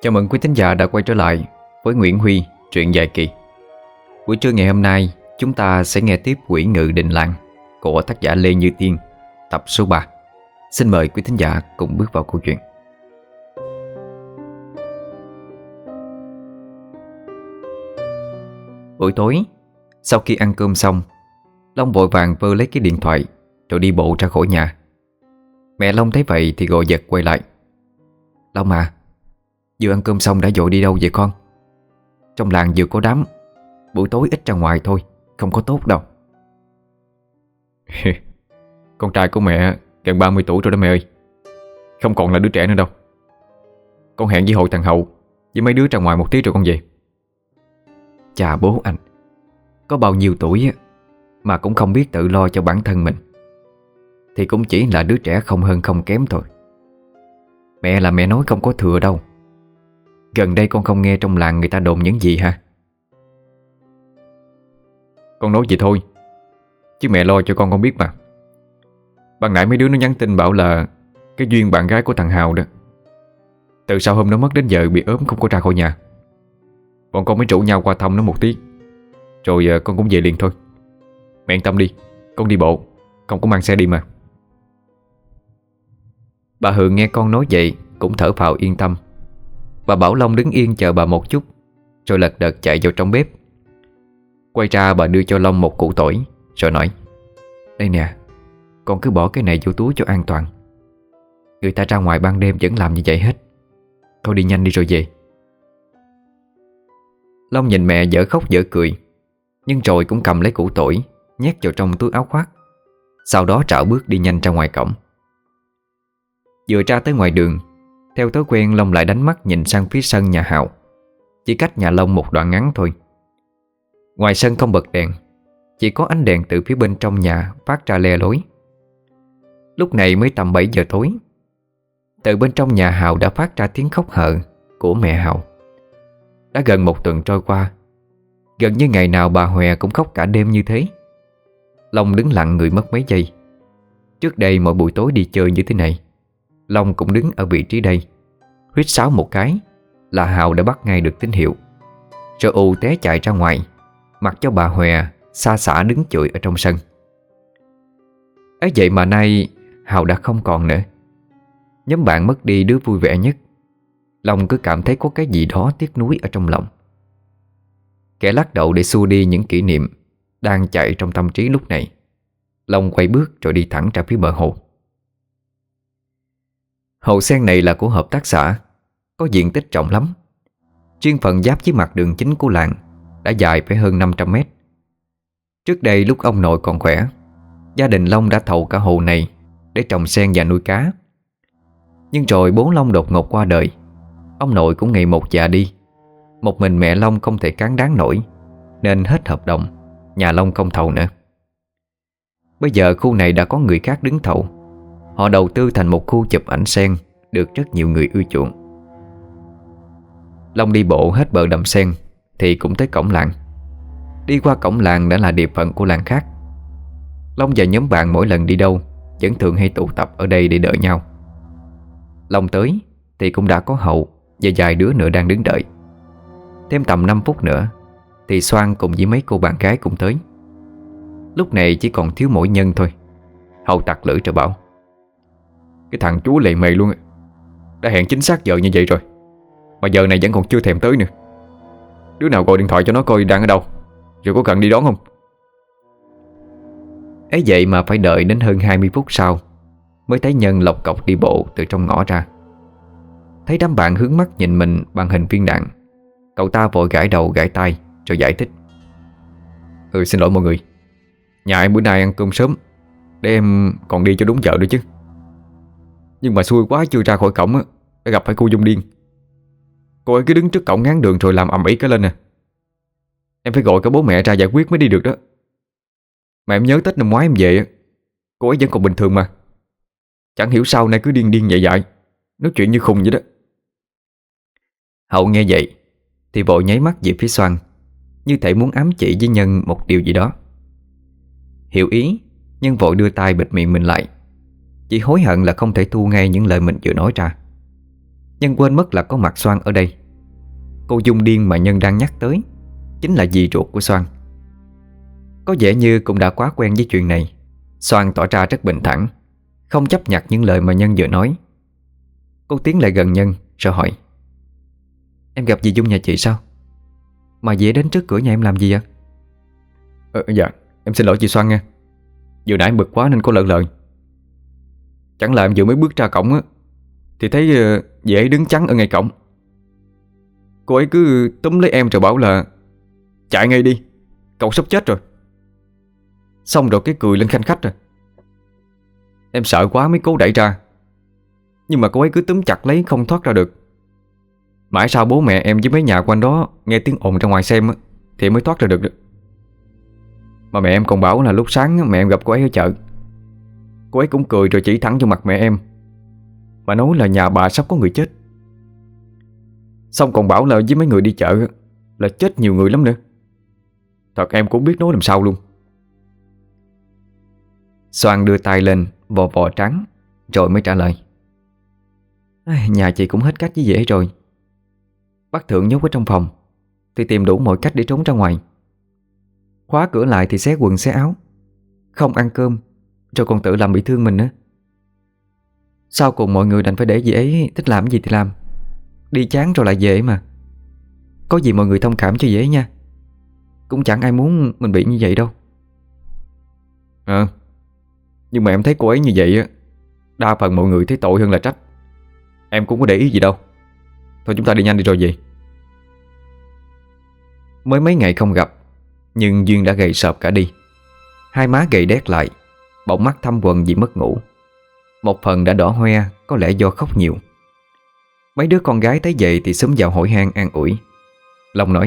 Chào mừng quý thính giả đã quay trở lại với Nguyễn Huy, truyện dài kỳ. Buổi trưa ngày hôm nay, chúng ta sẽ nghe tiếp Quỷ Ngự Đình Làng của tác giả Lê Như Tiên, tập số 3. Xin mời quý thính giả cùng bước vào câu chuyện. Buổi tối, sau khi ăn cơm xong, Long vội vàng vơ lấy cái điện thoại rồi đi bộ ra khỏi nhà. Mẹ Long thấy vậy thì gọi giật quay lại. Long à, vừa ăn cơm xong đã vội đi đâu vậy con? Trong làng vừa có đám, buổi tối ít ra ngoài thôi, không có tốt đâu. Con trai của mẹ gần 30 tuổi rồi đó mẹ ơi, không còn là đứa trẻ nữa đâu. Con hẹn với hội thằng Hậu với mấy đứa ra ngoài một tí rồi con về. Chà bố anh, có bao nhiêu tuổi mà cũng không biết tự lo cho bản thân mình thì cũng chỉ là đứa trẻ không hơn không kém thôi. Mẹ là mẹ nói không có thừa đâu. Gần đây con không nghe trong làng người ta đồn những gì hả? Con nói vậy thôi, chứ mẹ lo cho con biết mà. Ban nãy mấy đứa nó nhắn tin bảo là cái Duyên bạn gái của thằng Hào đó, từ sau hôm nó mất đến giờ bị ốm không có ra khỏi nhà. Bọn con mới rủ nhau qua thăm nó một tí, rồi con cũng về liền thôi. Mẹ yên tâm đi, con đi bộ, không có mang xe đi mà. Bà Hường nghe con nói vậy cũng thở phào yên tâm. Bà bảo Long đứng yên chờ bà một chút, rồi lật đật chạy vào trong bếp. Quay ra bà đưa cho Long một củ tỏi, rồi nói: Đây nè, con cứ bỏ cái này vô túi cho an toàn. Người ta ra ngoài ban đêm vẫn làm như vậy hết. Thôi đi nhanh đi rồi về. Long nhìn mẹ dở khóc dở cười, nhưng rồi cũng cầm lấy củ tỏi nhét vào trong túi áo khoác. Sau đó trảo bước đi nhanh ra ngoài cổng. Vừa ra tới ngoài đường, theo thói quen Long lại đánh mắt nhìn sang phía sân nhà Hào. Chỉ cách nhà Long một đoạn ngắn thôi. Ngoài sân không bật đèn, chỉ có ánh đèn từ phía bên trong nhà phát ra le lối. Lúc này mới tầm 7 giờ tối. Từ bên trong nhà Hào đã phát ra tiếng khóc hợ của mẹ Hào. Đã gần một tuần trôi qua, gần như ngày nào bà Hòe cũng khóc cả đêm như thế. Long đứng lặng người mất mấy giây. Trước đây mỗi buổi tối đi chơi như thế này, Long cũng đứng ở vị trí đây, huýt sáo một cái là Hào đã bắt ngay được tín hiệu, rồi ù té chạy ra ngoài, mặc cho bà Hòe xa xả đứng chửi ở trong sân. Ấy vậy mà nay Hào đã không còn nữa. Nhóm bạn mất đi đứa vui vẻ nhất, Long cứ cảm thấy có cái gì đó tiếc nuối ở trong lòng. Kẻ lắc đầu để xua đi những kỷ niệm đang chạy trong tâm trí lúc này, Long quay bước rồi đi thẳng ra phía bờ hồ. Hồ sen này là của hợp tác xã, có diện tích rộng lắm. Chuyên phần giáp với mặt đường chính của làng, đã dài phải hơn 500 mét. Trước đây lúc ông nội còn khỏe, gia đình Long đã thầu cả hồ này để trồng sen và nuôi cá. Nhưng rồi bố Long đột ngột qua đời, ông nội cũng ngày một già đi. Một mình mẹ Long không thể cán đáng nổi, nên hết hợp đồng, nhà Long không thầu nữa. Bây giờ khu này đã có người khác đứng thầu. Họ đầu tư thành một khu chụp ảnh sen được rất nhiều người ưa chuộng. Long đi bộ hết bờ đầm sen thì cũng tới cổng làng. Đi qua cổng làng đã là địa phận của làng khác. Long và nhóm bạn mỗi lần đi đâu vẫn thường hay tụ tập ở đây để đợi nhau. Long tới thì cũng đã có Hậu và vài đứa nữa đang đứng đợi. Thêm tầm 5 phút nữa thì Soan cùng với mấy cô bạn gái cũng tới. Lúc này chỉ còn thiếu mỗi Nhân thôi. Hậu tặc lưỡi rồi bảo: Cái thằng chú lề mề luôn, đã hẹn chính xác giờ như vậy rồi mà giờ này vẫn còn chưa thèm tới nữa. Đứa nào gọi điện thoại cho nó coi đang ở đâu, rồi có cần đi đón không? Ấy vậy mà phải đợi đến hơn 20 phút sau mới thấy Nhân lộc cọc đi bộ từ trong ngõ ra. Thấy đám bạn hướng mắt nhìn mình bằng hình viên đạn, cậu ta vội gãi đầu gãi tai rồi giải thích: Xin lỗi mọi người, nhà em bữa nay ăn cơm sớm để em còn đi cho đúng giờ nữa chứ. Nhưng mà xui quá chưa ra khỏi cổng đã gặp phải cô Dung điên. Cô ấy cứ đứng trước cổng ngán đường rồi làm ầm ĩ cái lên nè. Em phải gọi cả bố mẹ ra giải quyết mới đi được đó. Mà em nhớ Tết năm ngoái em về, cô ấy vẫn còn bình thường mà. Chẳng hiểu sao nay cứ điên điên dại dại, nói chuyện như khùng vậy đó. Hậu nghe vậy thì vội nháy mắt về phía Soan, như thể muốn ám chỉ với Nhân một điều gì đó. Hiểu ý, Nhân vội đưa tay bịt miệng mình lại, chỉ hối hận là không thể thu ngay những lời mình vừa nói ra. Nhân quên mất là có mặt Soan ở đây. Cô Dung điên mà Nhân đang nhắc tới chính là dì ruột của Soan. Có vẻ như cũng đã quá quen với chuyện này. Soan tỏ ra rất bình thản, không chấp nhặt những lời mà Nhân vừa nói. Cô tiến lại gần Nhân rồi hỏi: Em gặp dì Dung nhà chị sao? Mà dễ đến trước cửa nhà em làm gì ạ? Dạ, em xin lỗi chị Soan nha. Vừa nãy bực quá nên có lỡ lời. Chẳng là em vừa mới bước ra cổng á, thì thấy dì ấy đứng chắn ở ngay cổng. Cô ấy cứ túm lấy em rồi bảo là chạy ngay đi, cậu sắp chết rồi. Xong rồi cái cười lên khanh khách rồi. Em sợ quá mới cố đẩy ra, nhưng mà cô ấy cứ túm chặt lấy không thoát ra được. Mãi sau bố mẹ em với mấy nhà quanh đó nghe tiếng ồn ra ngoài xem á, thì mới thoát ra được. Mà mẹ em còn bảo là lúc sáng mẹ em gặp cô ấy ở chợ. Cô ấy cũng cười rồi chỉ thẳng vô mặt mẹ em mà nói là nhà bà sắp có người chết. Xong còn bảo là với mấy người đi chợ là chết nhiều người lắm nữa. Thật em cũng biết nói làm sao luôn. Soan đưa tay lên vò vò trắng rồi mới trả lời: Nhà chị cũng hết cách với dễ rồi. Bác Thượng nhốt ở trong phòng thì tìm đủ mọi cách để trốn ra ngoài. Khóa cửa lại thì xé quần xé áo, không ăn cơm, rồi còn tự làm bị thương mình nữa. Sau cùng mọi người đành phải để dì ấy thích làm gì thì làm, đi chán rồi lại về mà. Có gì mọi người thông cảm cho dễ nha. Cũng chẳng ai muốn mình bị như vậy đâu. Nhưng mà em thấy cô ấy như vậy á, đa phần mọi người thấy tội hơn là trách. Em cũng có để ý gì đâu. Thôi chúng ta đi nhanh đi rồi về. Mới mấy ngày không gặp, nhưng Duyên đã gầy sợp cả đi. Hai má gầy đét lại, bỗng mắt thâm quầng vì mất ngủ. Một phần đã đỏ hoe, có lẽ do khóc nhiều. Mấy đứa con gái thấy vậy thì xúm vào hỏi han an ủi. Long nói: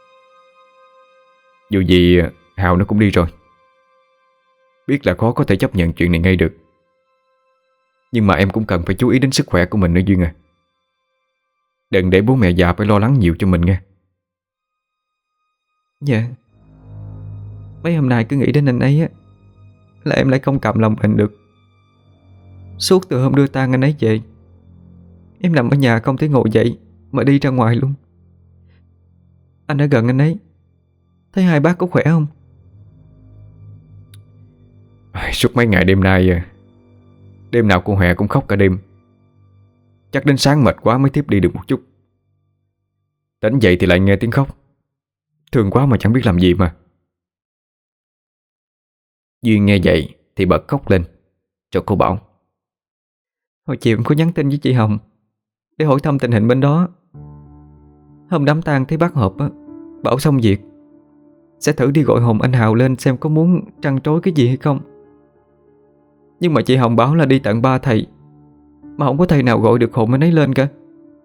Dù gì Hào nó cũng đi rồi. Biết là khó có thể chấp nhận chuyện này ngay được, nhưng mà em cũng cần phải chú ý đến sức khỏe của mình nữa Duyên à. Đừng để bố mẹ già phải lo lắng nhiều cho mình nghe. Dạ. Mấy hôm nay cứ nghĩ đến anh ấy á, là em lại không cầm lòng mình được. Suốt từ hôm đưa tang anh ấy về, em nằm ở nhà không thể ngồi dậy mà đi ra ngoài luôn. Anh ở gần anh ấy, thấy hai bác có khỏe không? Suốt mấy ngày đêm nay đêm nào cô Hòe cũng khóc cả đêm. Chắc đến sáng mệt quá mới thiếp đi được một chút. Tỉnh dậy thì lại nghe tiếng khóc. Thương quá mà chẳng biết làm gì mà. Duyên nghe vậy thì bật khóc lên. Rồi cô bảo: Hồi chiều em có nhắn tin với chị Hồng để hỏi thăm tình hình bên đó. Hôm đám tang thấy bác Hợp á, bảo xong việc sẽ thử đi gọi hồn anh Hào lên xem có muốn trăn trối cái gì hay không. Nhưng mà chị Hồng bảo là đi tận 3 thầy mà không có thầy nào gọi được hồn anh ấy lên cả.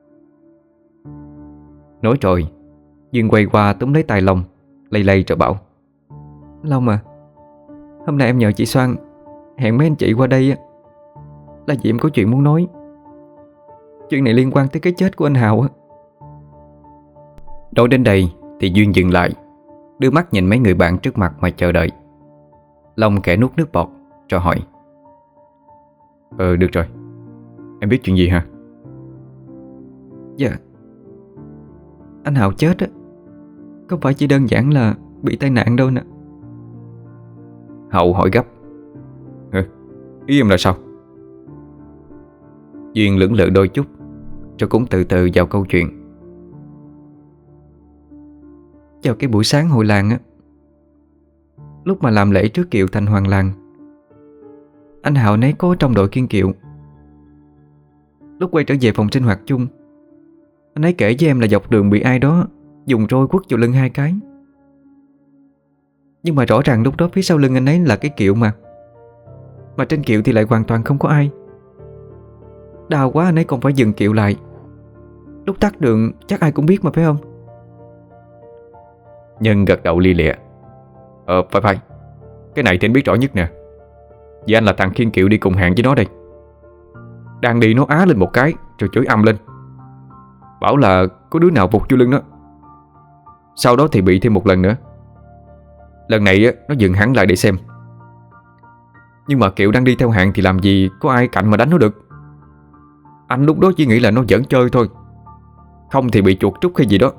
Nói rồi Duyên quay qua túm lấy tay Long, lay lay rồi bảo: Long à, hôm nay em nhờ chị Soan hẹn mấy anh chị qua đây á, là vì em có chuyện muốn nói. Chuyện này liên quan tới cái chết của anh Hào á. Nói đến đây thì Duyên dừng lại, đưa mắt nhìn mấy người bạn trước mặt mà chờ đợi. Long khẽ nuốt nước bọt rồi hỏi: Được rồi. Em biết chuyện gì hả? Dạ, anh Hào chết á, không phải chỉ đơn giản là bị tai nạn đâu nè. Hậu hỏi gấp: Ý em là sao? Duyên lưỡng lự đôi chút rồi cũng từ từ vào câu chuyện. Vào cái buổi sáng hội làng á, lúc mà làm lễ trước kiệu thành hoàng làng, anh Hào nấy có trong đội kiêng kiệu. Lúc quay trở về phòng sinh hoạt chung, anh ấy kể với em là dọc đường bị ai đó dùng roi quất vào lưng 2 cái. Nhưng mà rõ ràng lúc đó phía sau lưng anh ấy là cái kiệu mà trên kiệu thì lại hoàn toàn không có ai. Đau quá anh ấy còn phải dừng kiệu lại. Lúc tắt đường chắc ai cũng biết mà phải không? Nhân gật đầu lia lịa. Phải. Cái này thì anh biết rõ nhất nè. Vì anh là thằng khiêng kiệu đi cùng hàng với nó đây. Đang đi nó á lên một cái rồi chửi ầm lên, bảo là có đứa nào vụt vô lưng nó. Sau đó thì bị thêm một lần nữa. Lần này nó dừng hẳn lại để xem. Nhưng mà kiệu đang đi theo hàng thì làm gì có ai cạnh mà đánh nó được. Anh lúc đó chỉ nghĩ là nó giỡn chơi thôi, không thì bị chuột trút hay gì đó.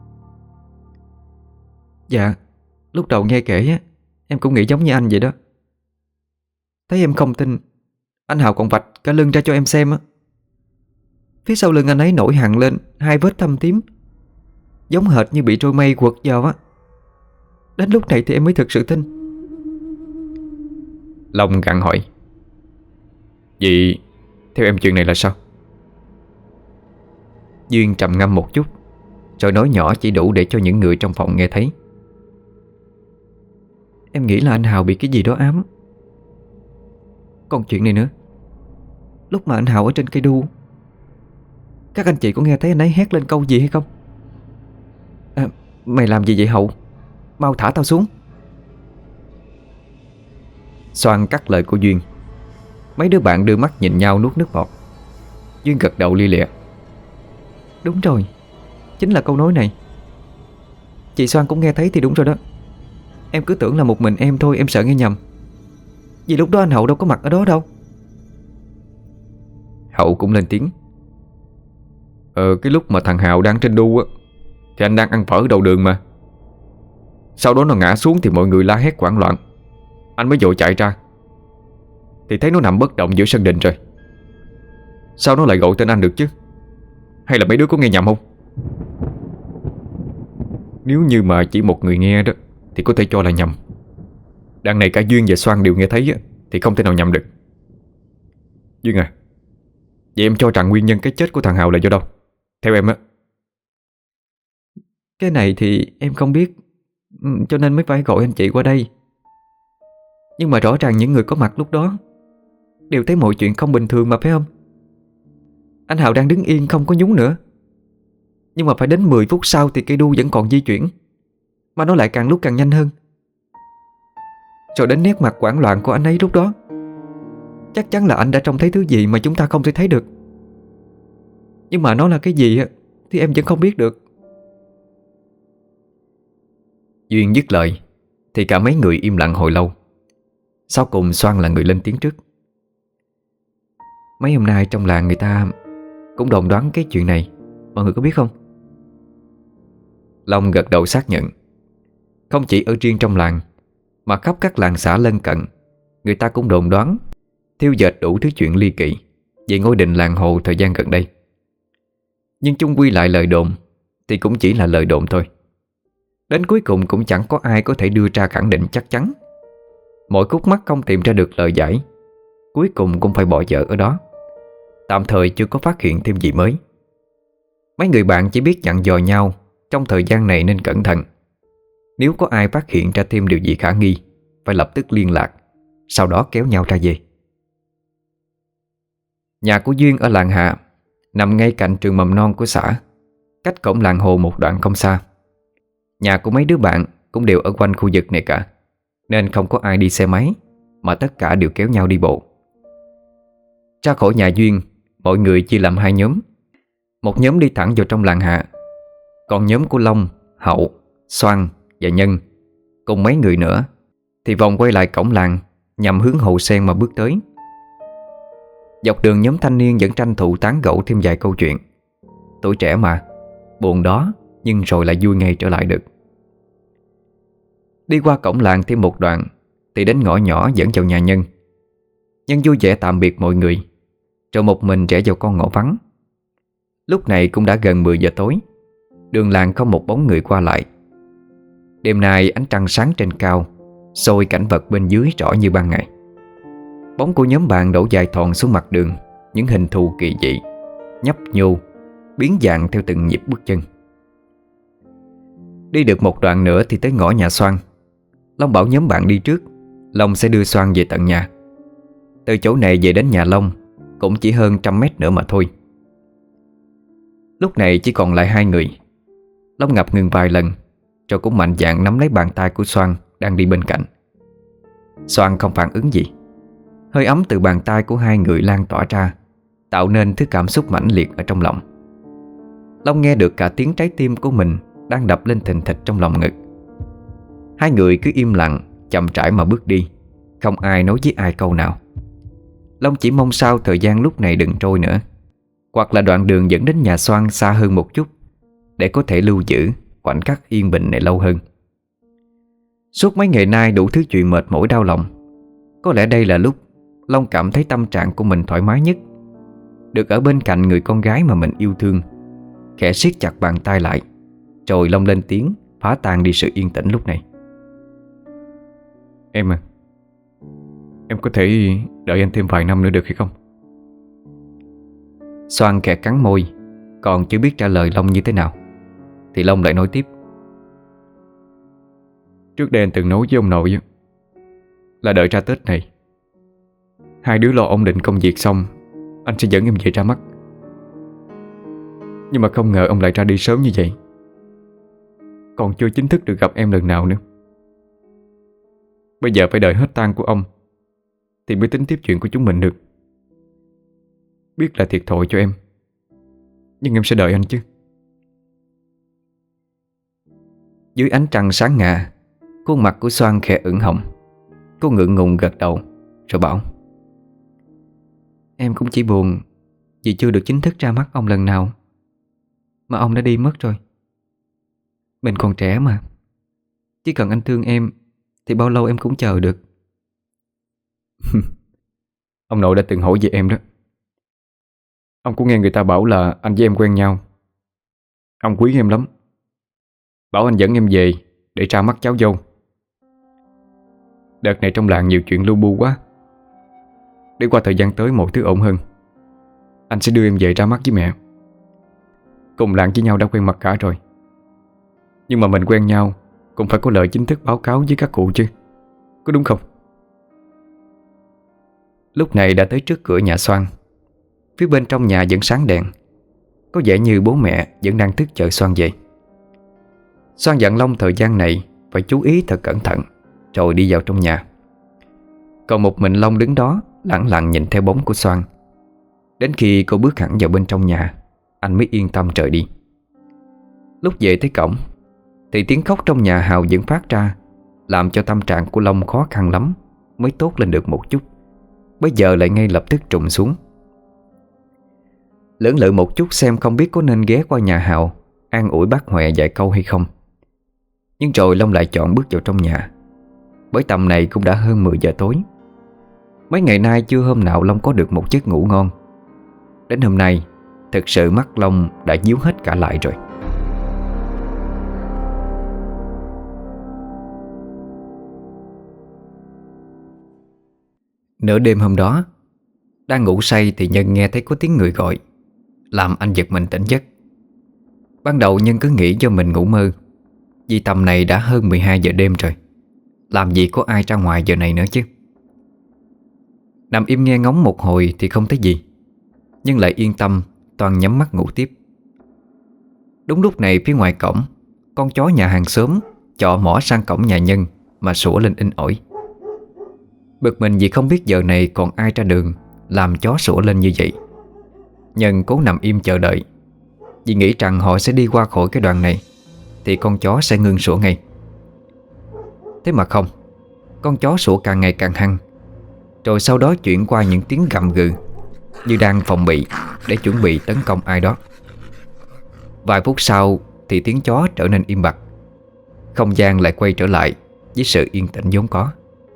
Dạ, lúc đầu nghe kể á, em cũng nghĩ giống như anh vậy đó. Thấy em không tin, anh Hào còn vạch cả lưng ra cho em xem á. Phía sau lưng anh ấy nổi hằn lên 2 vết thâm tím, giống hệt như bị trôi mây quật vào á. Đến lúc này thì em mới thực sự tin. Long gặng hỏi: Vậy theo em chuyện này là sao? Duyên trầm ngâm một chút, rồi nói nhỏ chỉ đủ để cho những người trong phòng nghe thấy. Em nghĩ là anh Hào bị cái gì đó ám. Còn chuyện này nữa, lúc mà anh Hào ở trên cây đu, các anh chị có nghe thấy anh ấy hét lên câu gì hay không? Mày làm gì vậy Hậu? Mau thả tao xuống. Soan cắt lời của Duyên. Mấy đứa bạn đưa mắt nhìn nhau nuốt nước bọt. Duyên gật đầu lia lịa: Đúng rồi, chính là câu nói này. Chị Soan cũng nghe thấy thì đúng rồi đó. Em cứ tưởng là một mình em thôi, em sợ nghe nhầm. Vì lúc đó anh Hậu đâu có mặt ở đó đâu. Hậu cũng lên tiếng: Cái lúc mà thằng Hào đang trên đu á, thì anh đang ăn phở ở đầu đường mà. Sau đó nó ngã xuống thì mọi người la hét hoảng loạn. Anh mới vội chạy ra thì thấy nó nằm bất động giữa sân đình rồi. Sao nó lại gọi tên anh được chứ? Hay là mấy đứa có nghe nhầm không? Nếu như mà chỉ một người nghe đó thì có thể cho là nhầm. Đằng này cả Duyên và Soan đều nghe thấy á, thì không thể nào nhầm được. Duyên à, vậy em cho rằng nguyên nhân cái chết của thằng Hào là do đâu? Theo em á. Cái này thì em không biết, cho nên mới phải gọi anh chị qua đây. Nhưng mà rõ ràng những người có mặt lúc đó đều thấy mọi chuyện không bình thường mà, phải không? Anh Hào đang đứng yên không có nhúng nữa, nhưng mà phải đến 10 phút sau thì cây đu vẫn còn di chuyển, mà nó lại càng lúc càng nhanh hơn. Rồi đến nét mặt hoảng loạn của anh ấy lúc đó, chắc chắn là anh đã trông thấy thứ gì mà chúng ta không thể thấy được. Nhưng mà nó là cái gì thì em vẫn không biết được. Duyên dứt lời thì cả mấy người im lặng hồi lâu. Sau cùng Soan là người lên tiếng trước: Mấy hôm nay trong làng người ta cũng đồn đoán cái chuyện này, mọi người có biết không? Long gật đầu xác nhận. Không chỉ ở riêng trong làng, mà khắp các làng xã lân cận, người ta cũng đồn đoán, thêu dệt đủ thứ chuyện ly kỳ về ngôi đình làng Hồ thời gian gần đây. Nhưng chung quy lại lời đồn thì cũng chỉ là lời đồn thôi. Đến cuối cùng cũng chẳng có ai có thể đưa ra khẳng định chắc chắn. Mỗi khúc mắc không tìm ra được lời giải, cuối cùng cũng phải bỏ dở ở đó. Tạm thời chưa có phát hiện thêm gì mới. Mấy người bạn chỉ biết dặn dò nhau trong thời gian này nên cẩn thận. Nếu có ai phát hiện ra thêm điều gì khả nghi, phải lập tức liên lạc, sau đó kéo nhau ra về. Nhà của Duyên ở làng Hạ nằm ngay cạnh trường mầm non của xã, cách cổng làng Hồ một đoạn không xa. Nhà của mấy đứa bạn cũng đều ở quanh khu vực này cả, nên không có ai đi xe máy, mà tất cả đều kéo nhau đi bộ. Ra khỏi nhà Duyên, mọi người chia làm 2 nhóm. Một nhóm đi thẳng vào trong làng Hạ, còn nhóm của Long, Hậu, Soan và Nhân cùng mấy người nữa thì vòng quay lại cổng làng, nhằm hướng Hồ Sen mà bước tới. Dọc đường nhóm thanh niên vẫn tranh thủ tán gẫu thêm vài câu chuyện. Tuổi trẻ mà, buồn đó nhưng rồi lại vui ngay trở lại được. Đi qua cổng làng thêm một đoạn thì đến ngõ nhỏ dẫn vào nhà Nhân. Nhân vui vẻ tạm biệt mọi người, rồi một mình rẽ vào con ngõ vắng. Lúc này cũng đã gần 10 giờ tối, đường làng không một bóng người qua lại. Đêm nay ánh trăng sáng trên cao soi cảnh vật bên dưới rõ như ban ngày. Bóng của nhóm bạn đổ dài thòn xuống mặt đường, những hình thù kỳ dị, nhấp nhô, biến dạng theo từng nhịp bước chân. Đi được một đoạn nữa thì tới ngõ nhà Soan. Long bảo nhóm bạn đi trước, Long sẽ đưa Soan về tận nhà. Từ chỗ này về đến nhà Long cũng chỉ hơn 100 mét nữa mà thôi. Lúc này chỉ còn lại 2 người. Long ngập ngừng vài lần, rồi cũng mạnh dạn nắm lấy bàn tay của Soan đang đi bên cạnh. Soan không phản ứng gì. Hơi ấm từ bàn tay của 2 người lan tỏa ra, tạo nên thứ cảm xúc mãnh liệt ở trong lòng. Long nghe được cả tiếng trái tim của mình đang đập lên thình thịch trong lòng ngực. 2 người cứ im lặng, chậm rãi mà bước đi, không ai nói với ai câu nào. Long chỉ mong sao thời gian lúc này đừng trôi nữa. hoặc là đoạn đường dẫn đến nhà Xoan xa hơn một chút, để có thể lưu giữ khoảnh khắc yên bình này lâu hơn. Suốt mấy ngày nay đủ thứ chuyện mệt mỏi đau lòng, có lẽ đây là lúc Long cảm thấy tâm trạng của mình thoải mái nhất. Được ở bên cạnh người con gái mà mình yêu thương, khẽ siết chặt bàn tay lại, rồi Long lên tiếng phá tan đi sự yên tĩnh lúc này. Em à, em có thể đợi anh thêm vài năm nữa được hay không? Xoan khẽ cắn môi, còn chưa biết trả lời Long như thế nào, thì Long lại nói tiếp. Trước đây anh từng nói với ông nội là đợi ra Tết này, hai đứa lo ổn định công việc xong, anh sẽ dẫn em về ra mắt. Nhưng mà không ngờ ông lại ra đi sớm như vậy, còn chưa chính thức được gặp em lần nào nữa. Bây giờ phải đợi hết tang của ông thì mới tính tiếp chuyện của chúng mình được. Biết là thiệt thòi cho em, nhưng em sẽ đợi anh chứ. Dưới ánh trăng sáng ngà, khuôn mặt của Xoan khẽ ửng hồng. Cô ngượng ngùng gật đầu rồi bảo: Em cũng chỉ buồn vì chưa được chính thức ra mắt ông lần nào, mà ông đã đi mất rồi. Mình còn trẻ mà, chỉ cần anh thương em thì bao lâu em cũng chờ được. Ông nội đã từng hỏi về em đó. Ông cũng nghe người ta bảo là anh với em quen nhau. Ông quý em lắm, bảo anh dẫn em về để ra mắt cháu dâu. Đợt này trong làng nhiều chuyện lu bu quá, để qua thời gian tới mọi thứ ổn hơn, anh sẽ đưa em về ra mắt với mẹ. Cùng làng với nhau đã quen mặt cả rồi, nhưng mà mình quen nhau cũng phải có lời chính thức báo cáo với các cụ chứ, có đúng không? Lúc này đã tới trước cửa nhà Xoan. Phía bên trong nhà vẫn sáng đèn, có vẻ như bố mẹ vẫn đang thức chờ Xoan về. Xoan dặn Long thời gian này phải chú ý thật cẩn thận, rồi đi vào trong nhà. Còn một mình Long đứng đó lẳng lặng nhìn theo bóng của Xoan. Đến khi cô bước hẳn vào bên trong nhà, anh mới yên tâm rời đi. Lúc về tới cổng thì tiếng khóc trong nhà Hào vẫn phát ra, làm cho tâm trạng của Long khó khăn lắm mới tốt lên được một chút. Bây giờ lại ngay lập tức trùng xuống. Lưỡng lự một chút xem không biết có nên ghé qua nhà Hào an ủi bác Huệ vài câu hay không. Nhưng rồi Long lại chọn bước vào trong nhà, bởi tầm này cũng đã hơn 10 giờ tối. Mấy ngày nay chưa hôm nào Long có được một giấc ngủ ngon. Đến hôm nay, thực sự mắt Long đã díu hết cả lại rồi. Nửa đêm hôm đó, đang ngủ say thì Nhân nghe thấy có tiếng người gọi, làm anh giật mình tỉnh giấc. Ban đầu Nhân cứ nghĩ do mình ngủ mơ, vì tầm này đã hơn 12 giờ đêm rồi, làm gì có ai ra ngoài giờ này nữa chứ. Nằm im nghe ngóng một hồi thì không thấy gì, nhưng lại yên tâm toàn nhắm mắt ngủ tiếp. Đúng lúc này phía ngoài cổng, con chó nhà hàng xóm chọ mỏ sang cổng nhà Nhân mà sủa lên inh ỏi. Bực mình vì không biết giờ này còn ai ra đường làm chó sủa lên như vậy. Nhân cố nằm im chờ đợi, vì nghĩ rằng họ sẽ đi qua khỏi cái đoạn này thì con chó sẽ ngưng sủa ngay. Thế mà không, con chó sủa càng ngày càng hăng, rồi sau đó chuyển qua những tiếng gầm gừ, như đang phòng bị để chuẩn bị tấn công ai đó. Vài phút sau thì tiếng chó trở nên im bặt, không gian lại quay trở lại với sự yên tĩnh vốn có.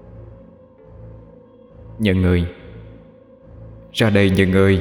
Nhân ơi, ra đây Nhân ơi.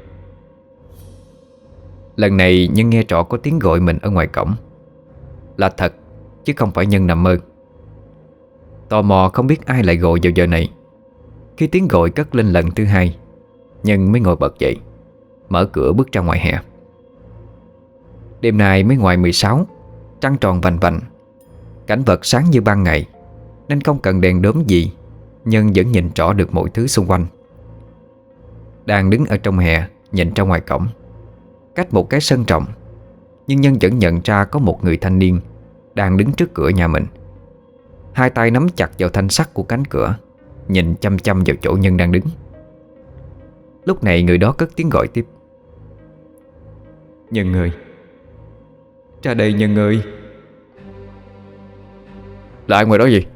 Lần này Nhân nghe rõ có tiếng gọi mình ở ngoài cổng. Là thật, chứ không phải Nhân nằm mơ. Tò mò không biết ai lại gọi vào giờ này. Khi tiếng gọi cất lên lần thứ hai, Nhân mới ngồi bật dậy, mở cửa bước ra ngoài hè. Đêm nay mới ngoài 16, trăng tròn vành vành, cảnh vật sáng như ban ngày, nên không cần đèn đốm gì, Nhân vẫn nhìn rõ được mọi thứ xung quanh. Đang đứng ở trong hè nhìn ra ngoài cổng, cách một cái sân rộng, nhưng Nhân vẫn nhận ra có một người thanh niên đang đứng trước cửa nhà mình. Hai tay nắm chặt vào thanh sắt của cánh cửa, nhìn chăm chăm vào chỗ Nhân đang đứng. Lúc này người đó cất tiếng gọi tiếp. Nhân ơi, ra đây Nhân ơi. Là ai ngoài đó gì?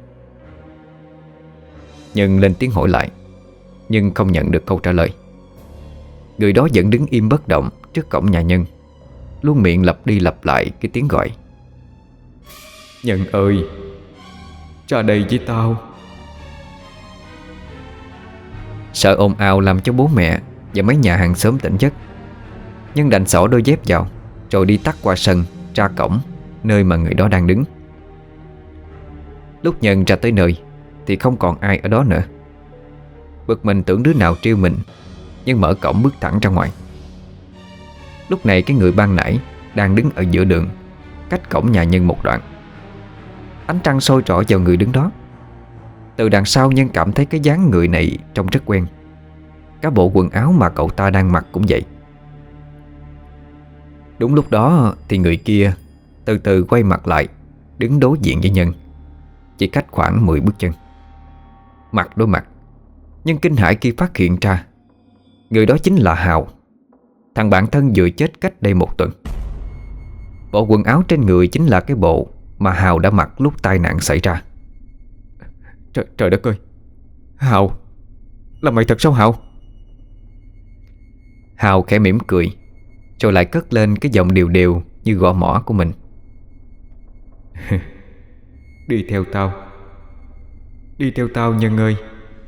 Nhân lên tiếng hỏi lại, nhưng không nhận được câu trả lời. Người đó vẫn đứng im bất động trước cổng nhà Nhân, luôn miệng lặp đi lặp lại cái tiếng gọi: Nhân ơi, ra đây với tao. Sợ ồn ào làm cho bố mẹ và mấy nhà hàng xóm tỉnh giấc, Nhân đành xỏ đôi dép vào, rồi đi tắt qua sân ra cổng nơi mà người đó đang đứng. Lúc Nhân ra tới nơi thì không còn ai ở đó nữa. Bực mình tưởng đứa nào trêu mình, nhưng mở cổng bước thẳng ra ngoài. Lúc này cái người ban nãy đang đứng ở giữa đường, cách cổng nhà Nhân một đoạn. Ánh trăng soi rõ vào người đứng đó. Từ đằng sau Nhân cảm thấy cái dáng người này trông rất quen. Cả bộ quần áo mà cậu ta đang mặc cũng vậy. Đúng lúc đó thì người kia từ từ quay mặt lại, đứng đối diện với Nhân, chỉ cách khoảng 10 bước chân. Mặt đối mặt, nhưng kinh hãi khi phát hiện ra người đó chính là Hào, thằng bạn thân vừa chết cách đây 1 tuần. Bộ quần áo trên người chính là cái bộ mà Hào đã mặc lúc tai nạn xảy ra. Trời đất ơi, Hào, là mày thật sao Hào? Hào khẽ mỉm cười, rồi lại cất lên cái giọng đều đều như gõ mõ của mình. Đi theo tao, đi theo tao Nhân ơi.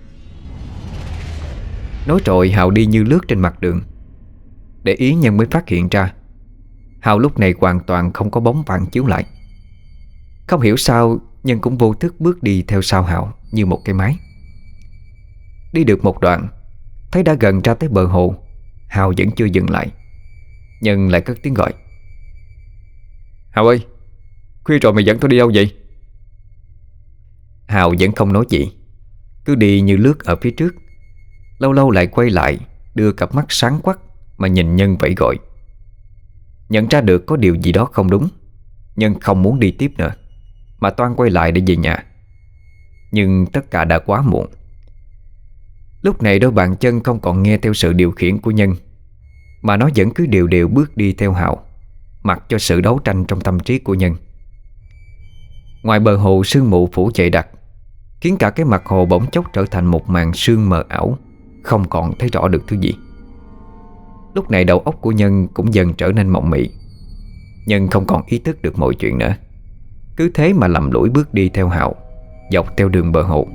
Nói rồi Hào đi như lướt trên mặt đường. Để ý Nhân mới phát hiện ra Hào lúc này hoàn toàn không có bóng phản chiếu lại. Không hiểu sao Nhân cũng vô thức bước đi theo sau Hào như một cái máy. Đi được một đoạn, thấy đã gần ra tới bờ hồ, Hào vẫn chưa dừng lại. Nhân lại cất tiếng gọi: Hào ơi, khuya rồi mày dẫn tôi đi đâu vậy? Hào vẫn không nói gì, cứ đi như lướt ở phía trước. Lâu lâu lại quay lại, đưa cặp mắt sáng quắc mà nhìn Nhân vẫy gọi. Nhận ra được có điều gì đó không đúng, Nhân không muốn đi tiếp nữa, mà toan quay lại để về nhà. Nhưng tất cả đã quá muộn. Lúc này đôi bàn chân không còn nghe theo sự điều khiển của Nhân, mà nó vẫn cứ đều đều bước đi theo Hào, mặc cho sự đấu tranh trong tâm trí của Nhân. Ngoài bờ hồ sương mù phủ dày đặc, khiến cả cái mặt hồ bỗng chốc trở thành một màn sương mờ ảo, không còn thấy rõ được thứ gì. Lúc này đầu óc của Nhân cũng dần trở nên mộng mị. Nhân không còn ý thức được mọi chuyện nữa, cứ thế mà lầm lũi bước đi theo Hào, dọc theo đường bờ hồ.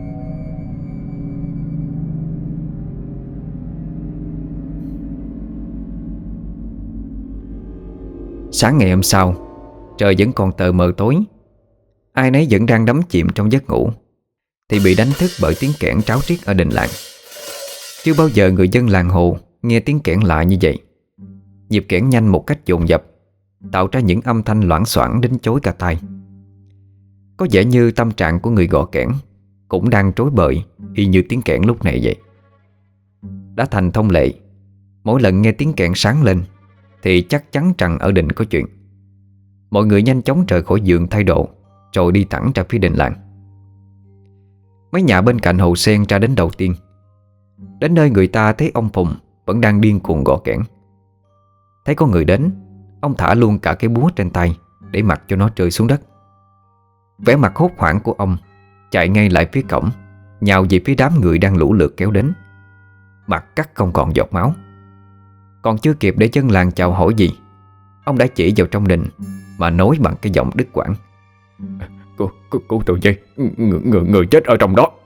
Sáng ngày hôm sau, trời vẫn còn tờ mờ tối. Ai nấy vẫn đang đắm chìm trong giấc ngủ, thì bị đánh thức bởi tiếng kẽn tráo triết ở đình làng. Chưa bao giờ người dân làng hồ nghe tiếng kẽn lạ như vậy. Nhịp kẽn nhanh một cách dồn dập, tạo ra những âm thanh loảng xoảng đến chối cả tai. Có vẻ như tâm trạng của người gõ kẽn cũng đang rối bời y như tiếng kẽn lúc này vậy. Đã thành thông lệ, mỗi lần nghe tiếng kẽn sáng lên thì chắc chắn rằng ở đình có chuyện. Mọi người nhanh chóng rời khỏi giường thay đồ, rồi đi thẳng ra phía đình làng. Mấy nhà bên cạnh hồ sen ra đến đầu tiên. Đến nơi người ta thấy ông Phùng vẫn đang điên cuồng gõ kẽn. Thấy có người đến, ông thả luôn cả cái búa trên tay để mặc cho nó rơi xuống đất. Vẻ mặt hốt hoảng của ông chạy ngay lại phía cổng, nhào về phía đám người đang lũ lượt kéo đến. Mặt cắt không còn giọt máu. Còn chưa kịp để dân làng chào hỏi gì, ông đã chỉ vào trong đình mà nói bằng cái giọng đứt quãng: Cô tự dây, người chết ở trong đó.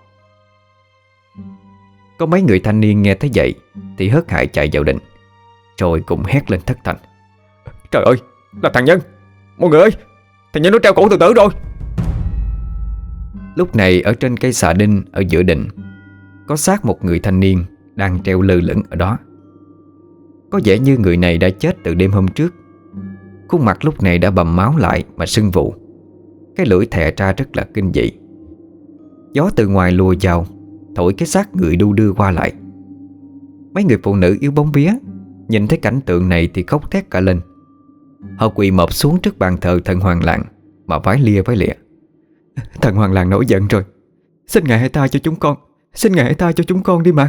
Có mấy người thanh niên nghe thấy vậy thì hớt hải chạy vào đình, rồi cùng hét lên thất thanh: Trời ơi, là thằng Nhân! Mọi người ơi, thằng Nhân nó treo cổ tự tử rồi. Lúc này ở trên cây xà đinh ở giữa đình, có xác một người thanh niên đang treo lơ lửng ở đó. Có vẻ như người này đã chết từ đêm hôm trước. Khuôn mặt lúc này đã bầm máu lại mà sưng vù, cái lưỡi thè ra rất là kinh dị. Gió từ ngoài lùa vào, thổi cái xác người đu đưa qua lại. Mấy người phụ nữ yếu bóng vía nhìn thấy cảnh tượng này thì khóc thét cả lên. Họ quỳ mọp xuống trước bàn thờ thần Hoàng Làng mà vái lia vái lịa: Thần Hoàng Làng nổi giận rồi, xin ngài hãy tha cho chúng con, xin ngài hãy tha cho chúng con đi mà.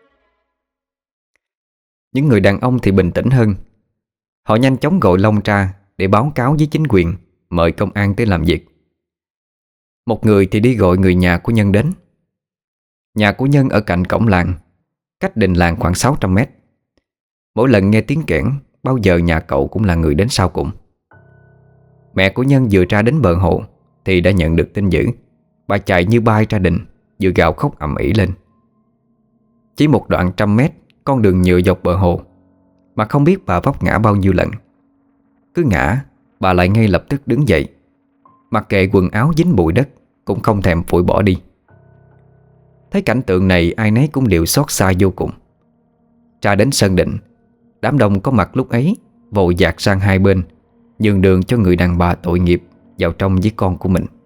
Những người đàn ông thì bình tĩnh hơn. Họ nhanh chóng gọi Long ra để báo cáo với chính quyền, mời công an tới làm việc. Một người thì đi gọi người nhà của Nhân đến. Nhà của Nhân ở cạnh cổng làng, cách đình làng khoảng 600 mét. Mỗi lần nghe tiếng kẽn, bao giờ nhà cậu cũng là người đến sau cùng. Mẹ của Nhân vừa ra đến bờ hồ thì đã nhận được tin dữ. Bà chạy như bay ra đình, vừa gào khóc ầm ĩ lên. Chỉ một đoạn 100 mét con đường nhựa dọc bờ hồ, mà không biết bà vấp ngã bao nhiêu lần. Cứ ngã, bà lại ngay lập tức đứng dậy, mặc kệ quần áo dính bụi đất cũng không thèm phủi bỏ đi. Thấy cảnh tượng này, ai nấy cũng đều xót xa vô cùng. Ra đến sân định, đám đông có mặt lúc ấy vội dạt sang hai bên, nhường đường cho người đàn bà tội nghiệp vào trong với con của mình.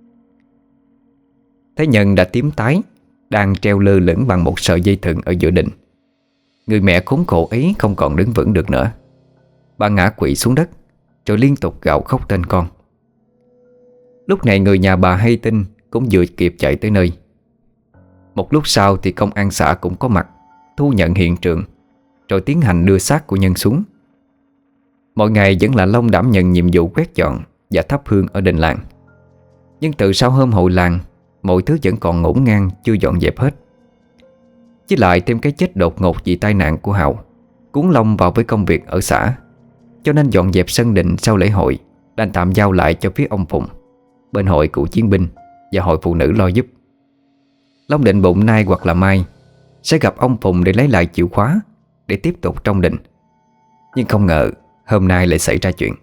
Thấy Nhân đã tím tái, đang treo lơ lửng bằng một sợi dây thừng ở giữa đình. Người mẹ khốn khổ ấy không còn đứng vững được nữa. Bà ngã quỵ xuống đất, rồi liên tục gào khóc tên con. Lúc này người nhà bà hay tin cũng vừa kịp chạy tới nơi. Một lúc sau thì công an xã cũng có mặt, thu nhận hiện trường, rồi tiến hành đưa xác của Nhân xuống. Mọi ngày vẫn là Long đảm nhận nhiệm vụ quét dọn và thắp hương ở đình làng. Nhưng từ sau hôm hội làng, mọi thứ vẫn còn ngổn ngang, chưa dọn dẹp hết. Với lại thêm cái chết đột ngột vì tai nạn của Hào cuốn Long vào với công việc ở xã, cho nên dọn dẹp sân đình sau lễ hội đành tạm giao lại cho phía ông Phụng, bên hội cựu chiến binh và hội phụ nữ lo giúp. Long định bụng nay hoặc là mai sẽ gặp ông Phụng để lấy lại chìa khóa để tiếp tục trong đình. Nhưng không ngờ hôm nay lại xảy ra chuyện.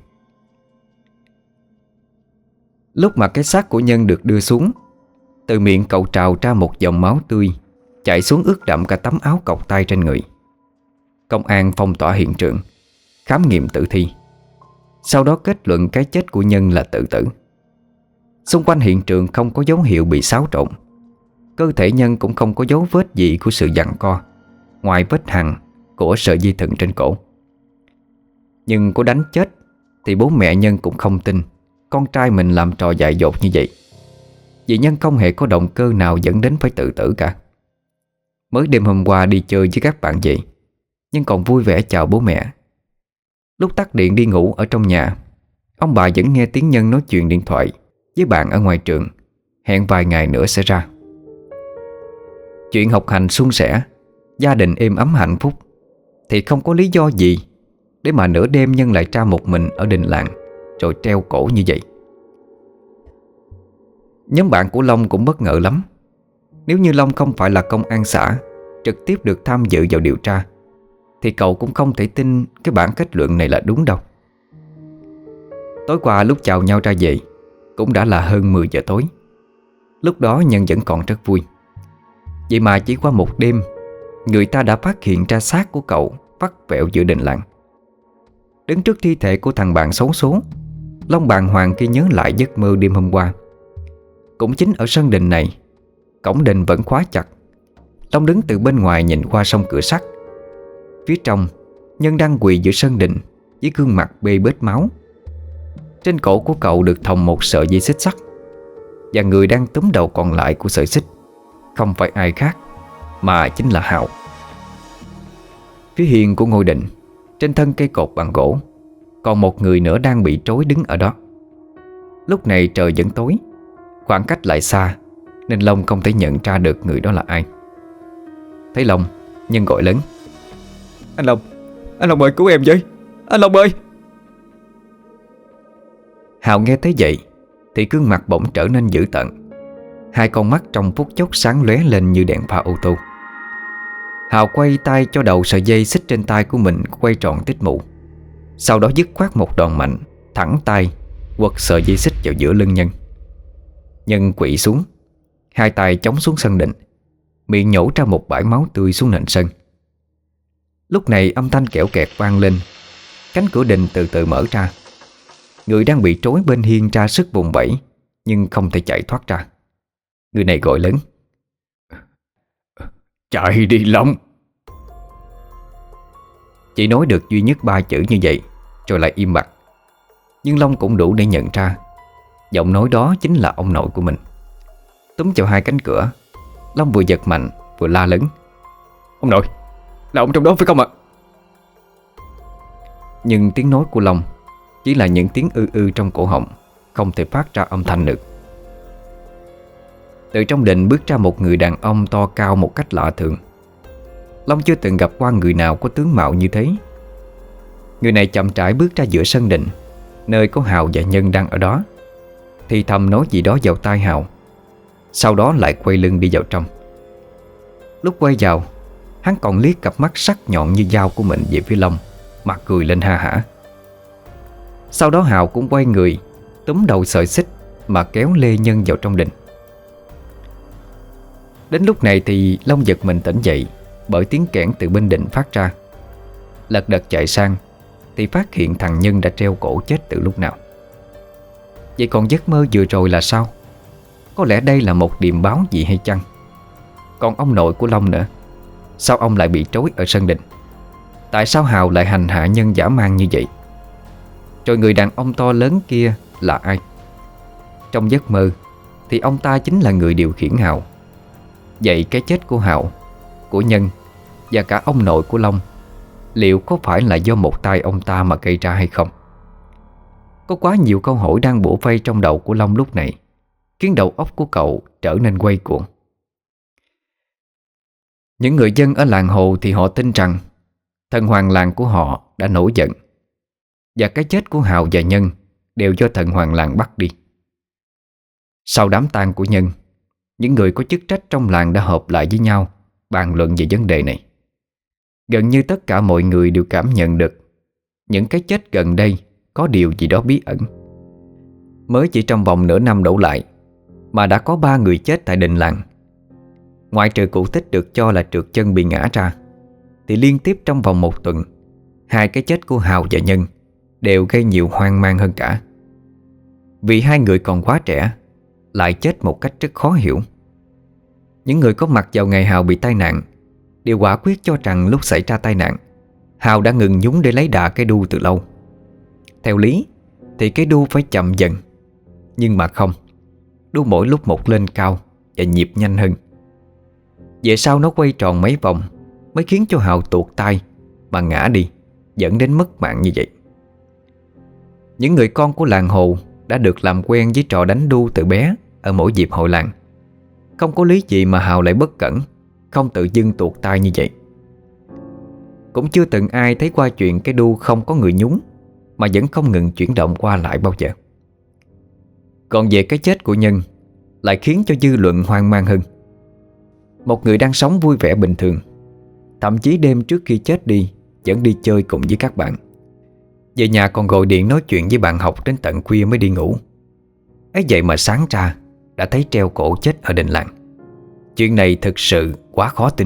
Lúc mà cái xác của Nhân được đưa xuống, từ miệng cậu trào ra một dòng máu tươi chảy xuống ướt đẫm cả tấm áo cộc tay trên người. Công an phong tỏa hiện trường, khám nghiệm tử thi, sau đó kết luận cái chết của Nhân là tự tử. Xung quanh hiện trường không có dấu hiệu bị xáo trộn. Cơ thể Nhân cũng không có dấu vết gì của sự giằng co, ngoài vết hằn của sợi dây thừng trên cổ. Nhưng có đánh chết thì bố mẹ Nhân cũng không tin con trai mình làm trò dại dột như vậy, vì Nhân không hề có động cơ nào dẫn đến phải tự tử cả. Mới đêm hôm qua đi chơi với các bạn vậy, nhưng còn vui vẻ chào bố mẹ. Lúc tắt điện đi ngủ ở trong nhà, ông bà vẫn nghe tiếng Nhân nói chuyện điện thoại với bạn ở ngoài trường, hẹn vài ngày nữa sẽ ra. Chuyện học hành suôn sẻ, gia đình êm ấm hạnh phúc, thì không có lý do gì để mà nửa đêm Nhân lại ra một mình ở đình làng rồi treo cổ như vậy. Nhóm bạn của Long cũng bất ngờ lắm. Nếu như Long không phải là công an xã trực tiếp được tham dự vào điều tra, thì cậu cũng không thể tin cái bản kết luận này là đúng đâu. Tối qua lúc chào nhau ra về cũng đã là hơn 10 giờ tối. Lúc đó Nhân vẫn còn rất vui. Vậy mà chỉ qua một đêm, người ta đã phát hiện ra xác của cậu vắt vẹo giữa đình làng. Đứng trước thi thể của thằng bạn xấu số, Long bàng hoàng khi nhớ lại giấc mơ đêm hôm qua. Cũng chính ở sân đình này, cổng đình vẫn khóa chặt. Long đứng từ bên ngoài nhìn qua song cửa sắt. Phía trong, Nhân đang quỳ giữa sân đình với gương mặt bê bết máu. Trên cổ của cậu được thòng một sợi dây xích sắt, và người đang túm đầu còn lại của sợi xích không phải ai khác mà chính là Hào. Phía hiên của ngôi đình, trên thân cây cột bằng gỗ, còn một người nữa đang bị trói đứng ở đó. Lúc này trời vẫn tối, khoảng cách lại xa, nên Long không thể nhận ra được người đó là ai. Thấy Long, Nhân gọi lớn: Anh Long ơi, cứu em với, anh Long ơi! Hào nghe thấy vậy thì gương mặt bỗng trở nên dữ tợn. Hai con mắt trong phút chốc sáng lóe lên như đèn pha ô tô. Hào quay tay cho đầu sợi dây xích trên tay của mình quay tròn tít mù. Sau đó dứt khoát một đòn mạnh, thẳng tay quật sợi dây xích vào giữa lưng Nhân. Nhân quỵ xuống, hai tay chống xuống sân đình, miệng nhổ ra một bãi máu tươi xuống nền sân. Lúc này âm thanh kẽo kẹt vang lên, cánh cửa đình từ từ mở ra. Người đang bị trói bên hiên ra sức vùng vẫy, nhưng không thể chạy thoát ra. Người này gọi lớn: Chạy đi Long! Chỉ nói được duy nhất 3 chữ như vậy rồi lại im bặt. Nhưng Long cũng đủ để nhận ra giọng nói đó chính là ông nội của mình. Túm vào hai cánh cửa, Long vừa giật mạnh vừa la lớn: Ông nội, là ông trong đó phải không ạ? Nhưng tiếng nói của Long chỉ là những tiếng ư ư trong cổ họng, không thể phát ra âm thanh được. Từ trong đình bước ra một người đàn ông to cao một cách lạ thường. Long chưa từng gặp qua người nào có tướng mạo như thế. Người này chậm rãi bước ra giữa sân đình, nơi có Hào và Nhân đang ở đó, thì thầm nói gì đó vào tai Hào. Sau đó lại quay lưng đi vào trong. Lúc quay vào, hắn còn liếc cặp mắt sắc nhọn như dao của mình về phía Long, mà cười lên ha hả. Sau đó Hào cũng quay người, túm đầu sợi xích mà kéo Lê Nhân vào trong đình. Đến lúc này thì Long giật mình tỉnh dậy bởi tiếng kẽn từ bên đình phát ra. Lật đật chạy sang thì phát hiện thằng Nhân đã treo cổ chết từ lúc nào. Vậy còn giấc mơ vừa rồi là sao? Có lẽ đây là một điềm báo gì hay chăng? Còn ông nội của Long nữa, sao ông lại bị trói ở sân đình? Tại sao Hào lại hành hạ Nhân dã man như vậy? Rồi người đàn ông to lớn kia là ai? Trong giấc mơ thì ông ta chính là người điều khiển Hào. Vậy cái chết của Hào, của Nhân và cả ông nội của Long, liệu có phải là do một tay ông ta mà gây ra hay không? Có quá nhiều câu hỏi đang bủa vây trong đầu của Long lúc này, khiến đầu óc của cậu trở nên quay cuồng. Những người dân ở làng Hồ thì họ tin rằng thần hoàng làng của họ đã nổi giận, và cái chết của Hào và Nhân đều do thần hoàng làng bắt đi. Sau đám tang của Nhân, những người có chức trách trong làng đã họp lại với nhau bàn luận về vấn đề này. Gần như tất cả mọi người đều cảm nhận được những cái chết gần đây có điều gì đó bí ẩn. Mới chỉ trong vòng nửa năm đổ lại mà đã có 3 người chết tại đình làng. Ngoại trừ cụ Tích được cho là trượt chân bị ngã ra, thì liên tiếp trong vòng 1 tuần, 2 cái chết của Hào và Nhân đều gây nhiều hoang mang hơn cả. Vì 2 người còn quá trẻ, lại chết một cách rất khó hiểu. Những người có mặt vào ngày Hào bị tai nạn đều quả quyết cho rằng lúc xảy ra tai nạn, Hào đã ngừng nhúng để lấy đà cái đu từ lâu. Theo lý thì cái đu phải chậm dần, nhưng mà không, đu mỗi lúc một lên cao và nhịp nhanh hơn. Về sau nó quay tròn mấy vòng mới khiến cho Hào tuột tay mà ngã đi, dẫn đến mất mạng như vậy. Những người con của làng Hồ đã được làm quen với trò đánh đu từ bé ở mỗi dịp hội làng. Không có lý gì mà Hào lại bất cẩn, không tự dưng tuột tay như vậy. Cũng chưa từng ai thấy qua chuyện cái đu không có người nhúng mà vẫn không ngừng chuyển động qua lại bao giờ. Còn về cái chết của Nhân lại khiến cho dư luận hoang mang hơn. Một người đang sống vui vẻ bình thường, thậm chí đêm trước khi chết đi vẫn đi chơi cùng với các bạn. Về nhà còn gọi điện nói chuyện với bạn học đến tận khuya mới đi ngủ. Ấy vậy mà sáng ra đã thấy treo cổ chết ở đình làng. Chuyện này thực sự quá khó tin.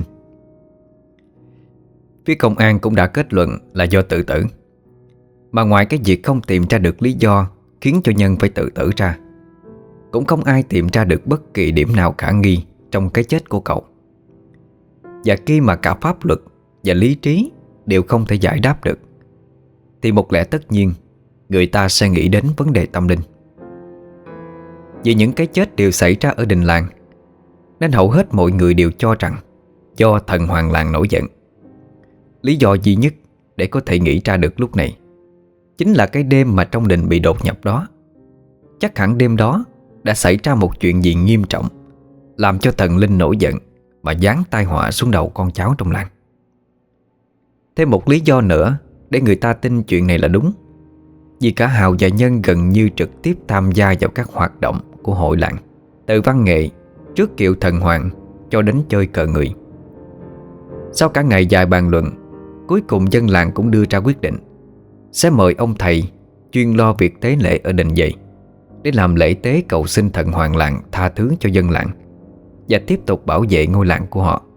Phía công an cũng đã kết luận là do tự tử. Mà ngoài cái việc không tìm ra được lý do khiến cho Nhân phải tự tử ra, cũng không ai tìm ra được bất kỳ điểm nào khả nghi trong cái chết của cậu. Và khi mà cả pháp luật và lý trí đều không thể giải đáp được, thì một lẽ tất nhiên người ta sẽ nghĩ đến vấn đề tâm linh. Vì những cái chết đều xảy ra ở đình làng, nên hầu hết mọi người đều cho rằng do thần hoàng làng nổi giận. Lý do duy nhất để có thể nghĩ ra được lúc này chính là cái đêm mà trong đình bị đột nhập đó. Chắc hẳn đêm đó đã xảy ra một chuyện gì nghiêm trọng, làm cho thần linh nổi giận mà giáng tai họa xuống đầu con cháu trong làng. Thêm một lý do nữa để người ta tin chuyện này là đúng, vì cả Hào và Nhân gần như trực tiếp tham gia vào các hoạt động của hội làng, từ văn nghệ, trước kiệu thần hoàng cho đến chơi cờ người. Sau cả ngày dài bàn luận, cuối cùng dân làng cũng đưa ra quyết định sẽ mời ông thầy chuyên lo việc tế lễ ở đình dậy để làm lễ tế cầu xin thần hoàng làng tha thứ cho dân làng và tiếp tục bảo vệ ngôi làng của họ.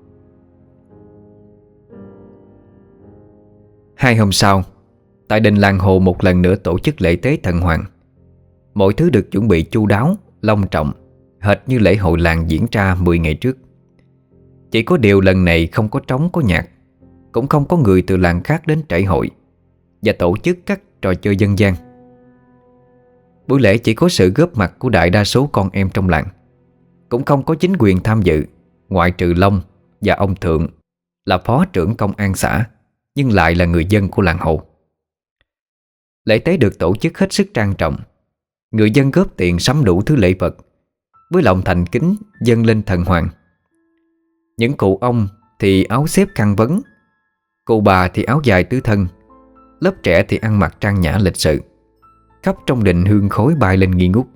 2 hôm sau, tại đình làng Hồ một lần nữa tổ chức lễ tế thần hoàng. Mọi thứ được chuẩn bị chu đáo, long trọng, hệt như lễ hội làng diễn ra 10 ngày trước. Chỉ có điều lần này không có trống có nhạc, cũng không có người từ làng khác đến trải hội và tổ chức các trò chơi dân gian. Buổi lễ chỉ có sự góp mặt của đại đa số con em trong làng, cũng không có chính quyền tham dự, ngoại trừ Long và ông Thượng là phó trưởng công an xã, nhưng lại là người dân của làng Hồ. Lễ tế được tổ chức hết sức trang trọng. Người dân góp tiền sắm đủ thứ lễ vật, với lòng thành kính dâng lên thần hoàng. Những cụ ông thì áo xếp khăn vấn, cụ bà thì áo dài tứ thân, lớp trẻ thì ăn mặc trang nhã lịch sự. Khắp trong đình hương khói bay lên nghi ngút.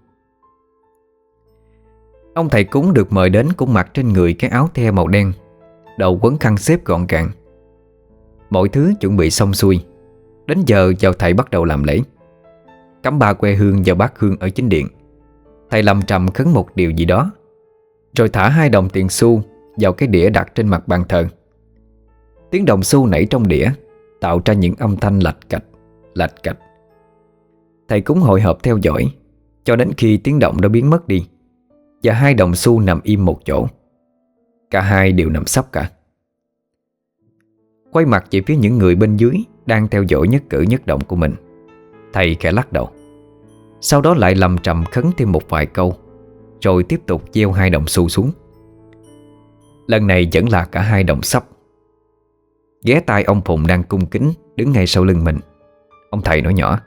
Ông thầy cúng được mời đến cũng mặc trên người cái áo the màu đen, đầu quấn khăn xếp gọn gàng. Mọi thứ chuẩn bị xong xuôi. Đến giờ chào thầy bắt đầu làm lễ. Cắm 3 que hương vào bát hương ở chính điện. Thầy lầm trầm khấn một điều gì đó, rồi thả 2 đồng tiền xu vào cái đĩa đặt trên mặt bàn thờ. Tiếng đồng xu nảy trong đĩa tạo ra những âm thanh lạch cạch, lạch cạch. Thầy cúng hội họp theo dõi cho đến khi tiếng động đã biến mất đi và 2 đồng xu nằm im một chỗ. Cả hai đều nằm sấp cả. Quay mặt về phía những người bên dưới đang theo dõi nhất cử nhất động của mình, thầy khẽ lắc đầu. Sau đó lại lầm trầm khấn thêm một vài câu, rồi tiếp tục gieo 2 đồng xu xuống. Lần này vẫn là cả 2 đồng sắp. Ghé tai ông Phùng đang cung kính đứng ngay sau lưng mình, ông thầy nói nhỏ: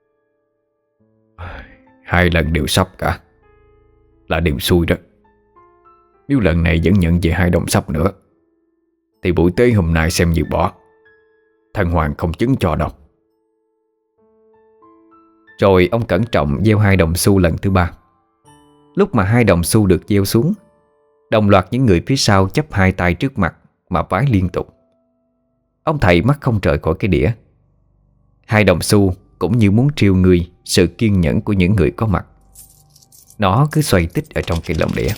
2 lần đều sắp cả, là điều xui đó. Nếu lần này vẫn nhận về 2 đồng sắp nữa thì buổi tế hôm nay xem như bỏ. Thần hoàng không chứng cho đâu. Rồi ông cẩn trọng gieo 2 đồng xu lần thứ 3. Lúc mà 2 đồng xu được gieo xuống, đồng loạt những người phía sau chắp 2 tay trước mặt mà vái liên tục. Ông thầy mắt không rời khỏi cái đĩa. 2 đồng xu cũng như muốn trêu người sự kiên nhẫn của những người có mặt. Nó cứ xoay tít ở trong cái lồng đĩa.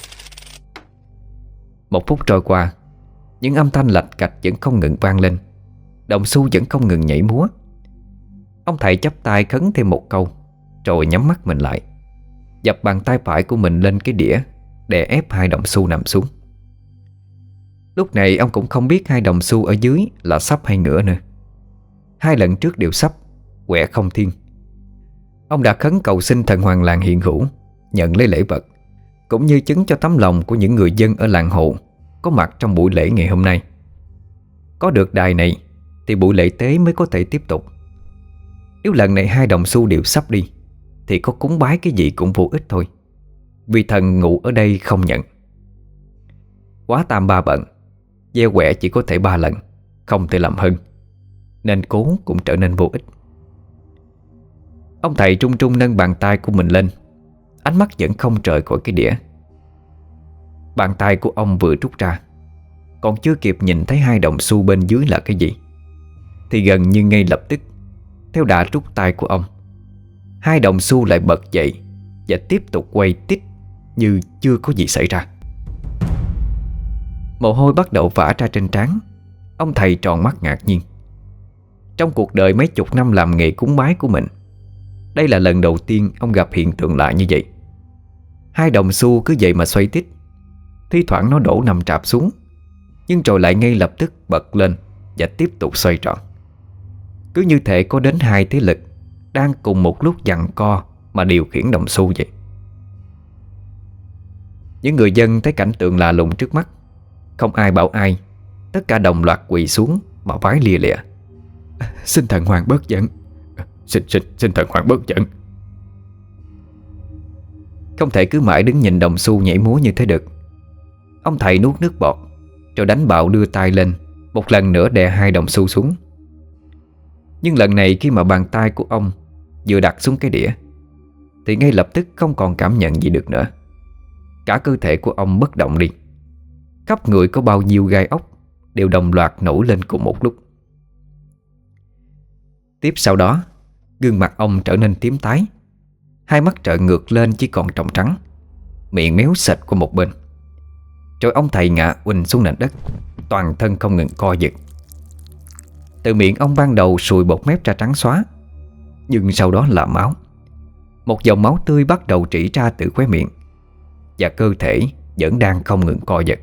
1 phút trôi qua, những âm thanh lạch cạch vẫn không ngừng vang lên, đồng xu vẫn không ngừng nhảy múa. Ông thầy chắp tay khấn thêm một câu, rồi nhắm mắt mình lại, dập bàn tay phải của mình lên cái đĩa để ép 2 đồng xu nằm xuống. Lúc này ông cũng không biết 2 đồng xu ở dưới là sắp hay ngửa nữa. 2 lần trước đều sắp, quẹ không thiên. Ông đã khấn cầu xin thần hoàng làng hiện hữu, nhận lấy lễ vật, cũng như chứng cho tấm lòng của những người dân ở làng Hồ có mặt trong buổi lễ ngày hôm nay. Có được đài này thì buổi lễ tế mới có thể tiếp tục. Nếu lần này 2 đồng xu đều sắp đi thì có cúng bái cái gì cũng vô ích thôi, vì thần ngụ ở đây không nhận. Quá tam ba bận, gieo quẹ chỉ có thể 3 lần, không thể làm hơn, nên cố cũng trở nên vô ích. Ông thầy trung trung nâng bàn tay của mình lên, ánh mắt vẫn không rời khỏi cái đĩa. Bàn tay của ông vừa rút ra, còn chưa kịp nhìn thấy 2 đồng xu bên dưới là cái gì, thì gần như ngay lập tức, theo đà rút tay của ông, 2 đồng xu lại bật dậy và tiếp tục quay tít như chưa có gì xảy ra. Mồ hôi bắt đầu vã ra trên trán. Ông thầy tròn mắt ngạc nhiên. Trong cuộc đời mấy chục năm làm nghề cúng bái của mình, đây là lần đầu tiên ông gặp hiện tượng lạ như vậy. 2 đồng xu cứ vậy mà xoay tít. Thi thoảng nó đổ nằm trạp xuống, nhưng rồi lại ngay lập tức bật lên và tiếp tục xoay tròn. Cứ như thể có đến 2 thế lực đang cùng một lúc giằng co mà điều khiển đồng xu vậy. Những người dân thấy cảnh tượng lạ lùng trước mắt, không ai bảo ai, tất cả đồng loạt quỳ xuống mà vái lia lịa: Xin thần hoàng bớt giận. Xin thần hoàng bớt giận. Không thể cứ mãi đứng nhìn đồng xu nhảy múa như thế được. Ông thầy nuốt nước bọt, rồi đánh bạo đưa tay lên, một lần nữa đè 2 đồng xu xuống. Nhưng lần này khi mà bàn tay của ông vừa đặt xuống cái đĩa, thì ngay lập tức không còn cảm nhận gì được nữa. Cả cơ thể của ông bất động đi. Khắp người có bao nhiêu gai ốc đều đồng loạt nổi lên cùng một lúc. Tiếp sau đó, gương mặt ông trở nên tím tái, 2 mắt trợn ngược lên chỉ còn tròng trắng, miệng méo sệt qua một bên. Rồi ông thầy ngã uỳnh xuống nền đất, toàn thân không ngừng co giật. Từ miệng ông ban đầu sùi bọt mép ra trắng xóa, nhưng sau đó là máu. Một dòng máu tươi bắt đầu rỉ ra từ khóe miệng, và cơ thể vẫn đang không ngừng co giật.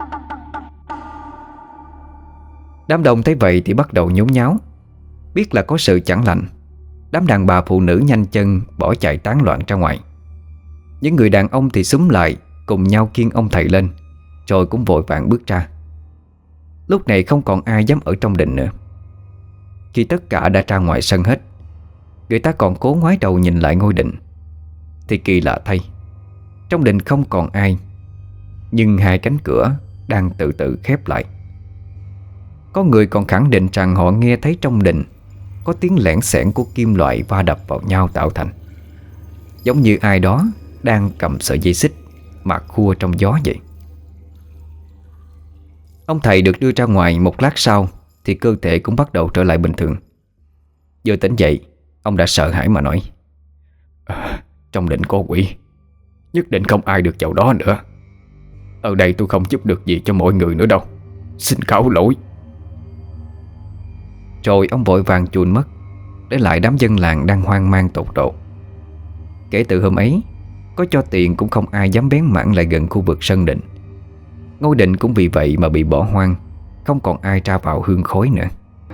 Đám đông thấy vậy thì bắt đầu nhốn nháo. Biết là có sự chẳng lành, đám đàn bà phụ nữ nhanh chân bỏ chạy tán loạn ra ngoài. Những người đàn ông thì xúm lại cùng nhau khiêng ông thầy lên, rồi cũng vội vàng bước ra. Lúc này không còn ai dám ở trong đình nữa. Khi tất cả đã ra ngoài sân hết, người ta còn cố ngoái đầu nhìn lại ngôi đình, thì kỳ lạ thay, trong đình không còn ai, nhưng 2 cánh cửa đang từ từ khép lại, Có người còn khẳng định rằng họ nghe thấy trong đình có tiếng lẻn xẻn của kim loại va đập vào nhau tạo thành, giống như ai đó đang cầm sợi dây xích mà khua trong gió vậy. Ông thầy được đưa ra ngoài một lát sau thì cơ thể cũng bắt đầu trở lại bình thường. Vừa tỉnh dậy, ông đã sợ hãi mà nói: Trong đình có quỷ, nhất định không ai được vào đó nữa. Ở đây tôi không giúp được gì cho mọi người nữa đâu, xin cáo lỗi. Rồi ông vội vàng chùn mất, để lại đám dân làng đang hoang mang tột độ. Kể từ hôm ấy, có cho tiền cũng không ai dám bén mảng lại gần khu vực sân đình. Ngôi đình cũng vì vậy mà bị bỏ hoang, không còn ai ra vào hương khói nữa.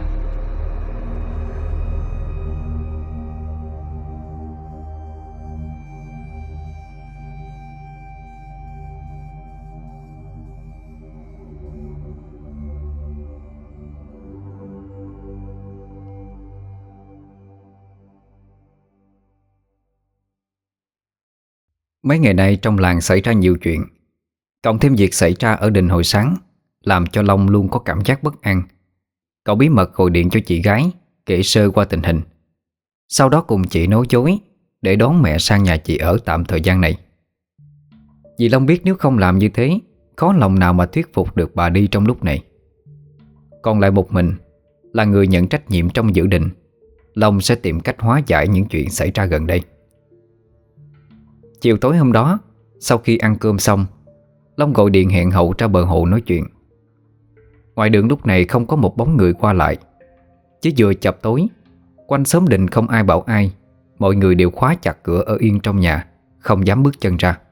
Mấy ngày nay trong làng xảy ra nhiều chuyện, cộng thêm việc xảy ra ở đình hồi sáng, làm cho Long luôn có cảm giác bất an. Cậu bí mật gọi điện cho chị gái, kể sơ qua tình hình. Sau đó cùng chị nói dối để đón mẹ sang nhà chị ở tạm thời gian này. Vì Long biết nếu không làm như thế, khó lòng nào mà thuyết phục được bà đi trong lúc này. Còn lại một mình là người nhận trách nhiệm trong giữ đình, Long sẽ tìm cách hóa giải những chuyện xảy ra gần đây. Chiều tối hôm đó, sau khi ăn cơm xong, Long gọi điện hẹn Hậu ra bờ hồ nói chuyện. Ngoài đường lúc này không có một bóng người qua lại. Chứ vừa chập tối, quanh xóm đình không ai bảo ai, mọi người đều khóa chặt cửa ở yên trong nhà, không dám bước chân ra.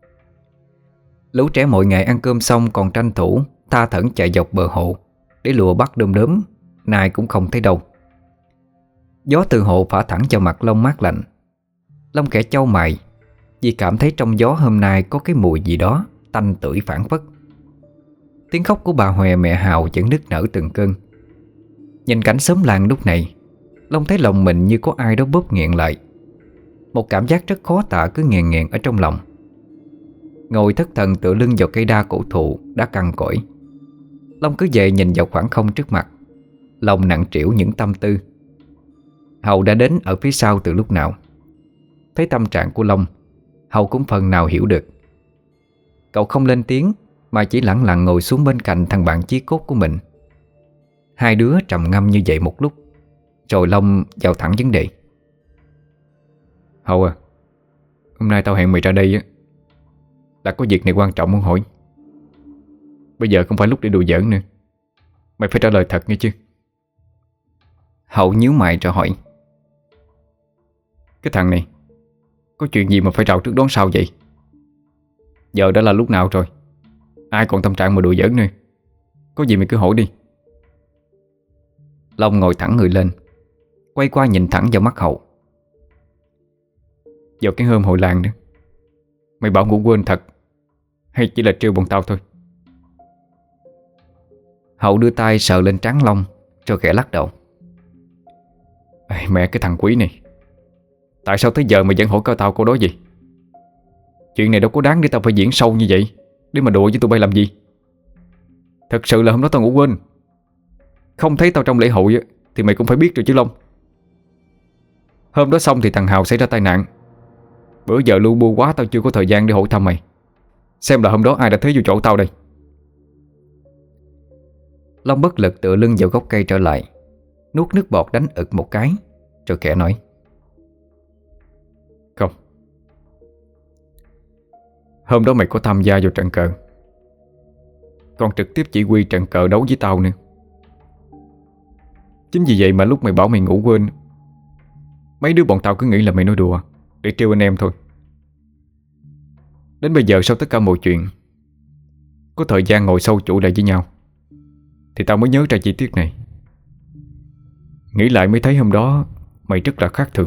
Lũ trẻ mỗi ngày ăn cơm xong còn tranh thủ tha thẩn chạy dọc bờ hồ để lùa bắt đom đóm, nay cũng không thấy đâu. Gió từ hồ phả thẳng vào mặt Long mát lạnh. Long khẽ chau mày vì cảm thấy trong gió hôm nay có cái mùi gì đó tanh tưởi phảng phất. Tiếng khóc của bà Hòe mẹ Hào vẫn nức nở từng cơn. Nhìn cảnh xóm làng lúc này, Long thấy lòng mình như có ai đó bóp nghẹn lại. Một cảm giác rất khó tả cứ nghẹn nghẹn ở trong lòng. Ngồi thất thần tựa lưng vào cây đa cổ thụ đã cằn cỗi, Long cứ về nhìn vào khoảng không trước mặt, lòng nặng trĩu những tâm tư. Hậu đã đến ở phía sau từ lúc nào. Thấy tâm trạng của Long, Hậu cũng phần nào hiểu được. Cậu không lên tiếng mà chỉ lẳng lặng ngồi xuống bên cạnh thằng bạn chí cốt của mình. Hai đứa trầm ngâm như vậy một lúc, rồi Long vào thẳng vấn đề. Hậu à, hôm nay tao hẹn mày ra đây á, là có việc này quan trọng muốn hỏi. Bây giờ không phải lúc để đùa giỡn nữa, mày phải trả lời thật nghe chứ. Hậu nhíu mày rồi hỏi: Cái thằng này có chuyện gì mà phải rào trước đón sau vậy? Giờ đã là lúc nào rồi, ai còn tâm trạng mà đùa giỡn nữa. Có gì mày cứ hỏi đi. Long ngồi thẳng người lên, quay qua nhìn thẳng vào mắt Hậu. Vào cái hôm hội làng nữa, mày bảo ngủ quên thật hay chỉ là trêu bọn tao thôi? Hậu đưa tay sờ lên trán Long rồi khẽ lắc đầu. Ê, mẹ cái thằng quý này, tại sao tới giờ mày vẫn hỏi tao câu đó gì? Chuyện này đâu có đáng để tao phải diễn sâu như vậy, để mà đùa với tụi bay làm gì? Thật sự là hôm đó tao ngủ quên. Không thấy tao trong lễ hội á, thì mày cũng phải biết rồi chứ Long. Hôm đó xong thì thằng Hào xảy ra tai nạn. Bữa giờ lu bu quá tao chưa có thời gian để hỏi thăm mày. Xem là hôm đó ai đã thấy vô chỗ tao đây. Long bất lực tựa lưng vào gốc cây trở lại, nuốt nước bọt đánh ực một cái, rồi khẽ nói: Không. Hôm đó mày có tham gia vào trận cờ, còn trực tiếp chỉ huy trận cờ đấu với tao nữa. Chính vì vậy mà lúc mày bảo mày ngủ quên, mấy đứa bọn tao cứ nghĩ là mày nói đùa để trêu anh em thôi. Đến bây giờ sau tất cả mọi chuyện, có thời gian ngồi sâu chuỗi lại với nhau, thì tao mới nhớ ra chi tiết này. Nghĩ lại mới thấy hôm đó mày rất là khác thường.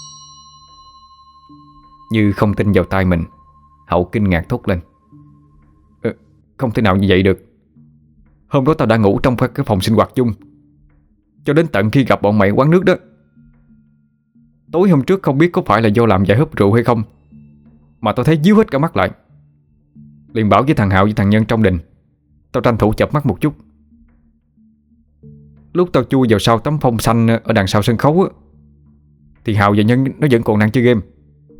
Như không tin vào tai mình, Hậu kinh ngạc thốt lên: Không thể nào như vậy được. Hôm đó tao đã ngủ trong cái phòng sinh hoạt chung cho đến tận khi gặp bọn mày quán nước đó. Tối hôm trước không biết có phải là do làm vài hớp rượu hay không, mà tao thấy díu hết cả mắt lại. Liền bảo với thằng Hạo với thằng Nhân trong đình, tao tranh thủ chợp mắt một chút. lúc tao chui vào sau tấm phông xanh ở đằng sau sân khấu á, thì Hào và Nhân nó vẫn còn đang chơi game.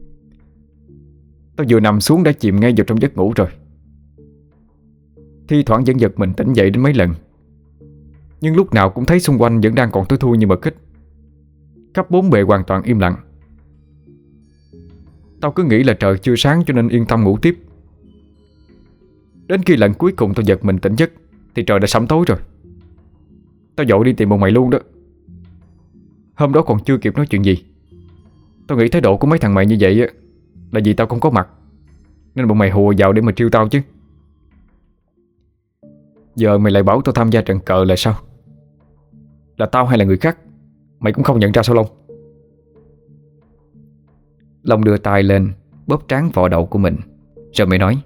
Tao vừa nằm xuống đã chìm ngay vào trong giấc ngủ rồi. Thi thoảng vẫn giật mình tỉnh dậy đến mấy lần, nhưng lúc nào cũng thấy xung quanh vẫn đang còn tối thui như mật kích. Khắp bốn bề hoàn toàn im lặng. Tao cứ nghĩ là trời chưa sáng cho nên yên tâm ngủ tiếp. Đến khi lần cuối cùng tao giật mình tỉnh giấc thì trời đã sẫm tối rồi. Tao vội đi tìm bọn mày luôn đó. Hôm đó còn chưa kịp nói chuyện gì, tao nghĩ thái độ của mấy thằng mày như vậy là vì tao không có mặt, nên bọn mày hùa vào để mà trêu tao chứ. Giờ mày lại bảo tao tham gia trận cờ là sao? Là tao hay là người khác? Mày cũng không nhận ra sao Long? Long đưa tay lên bóp trán vỏ đầu của mình, rồi mới nói: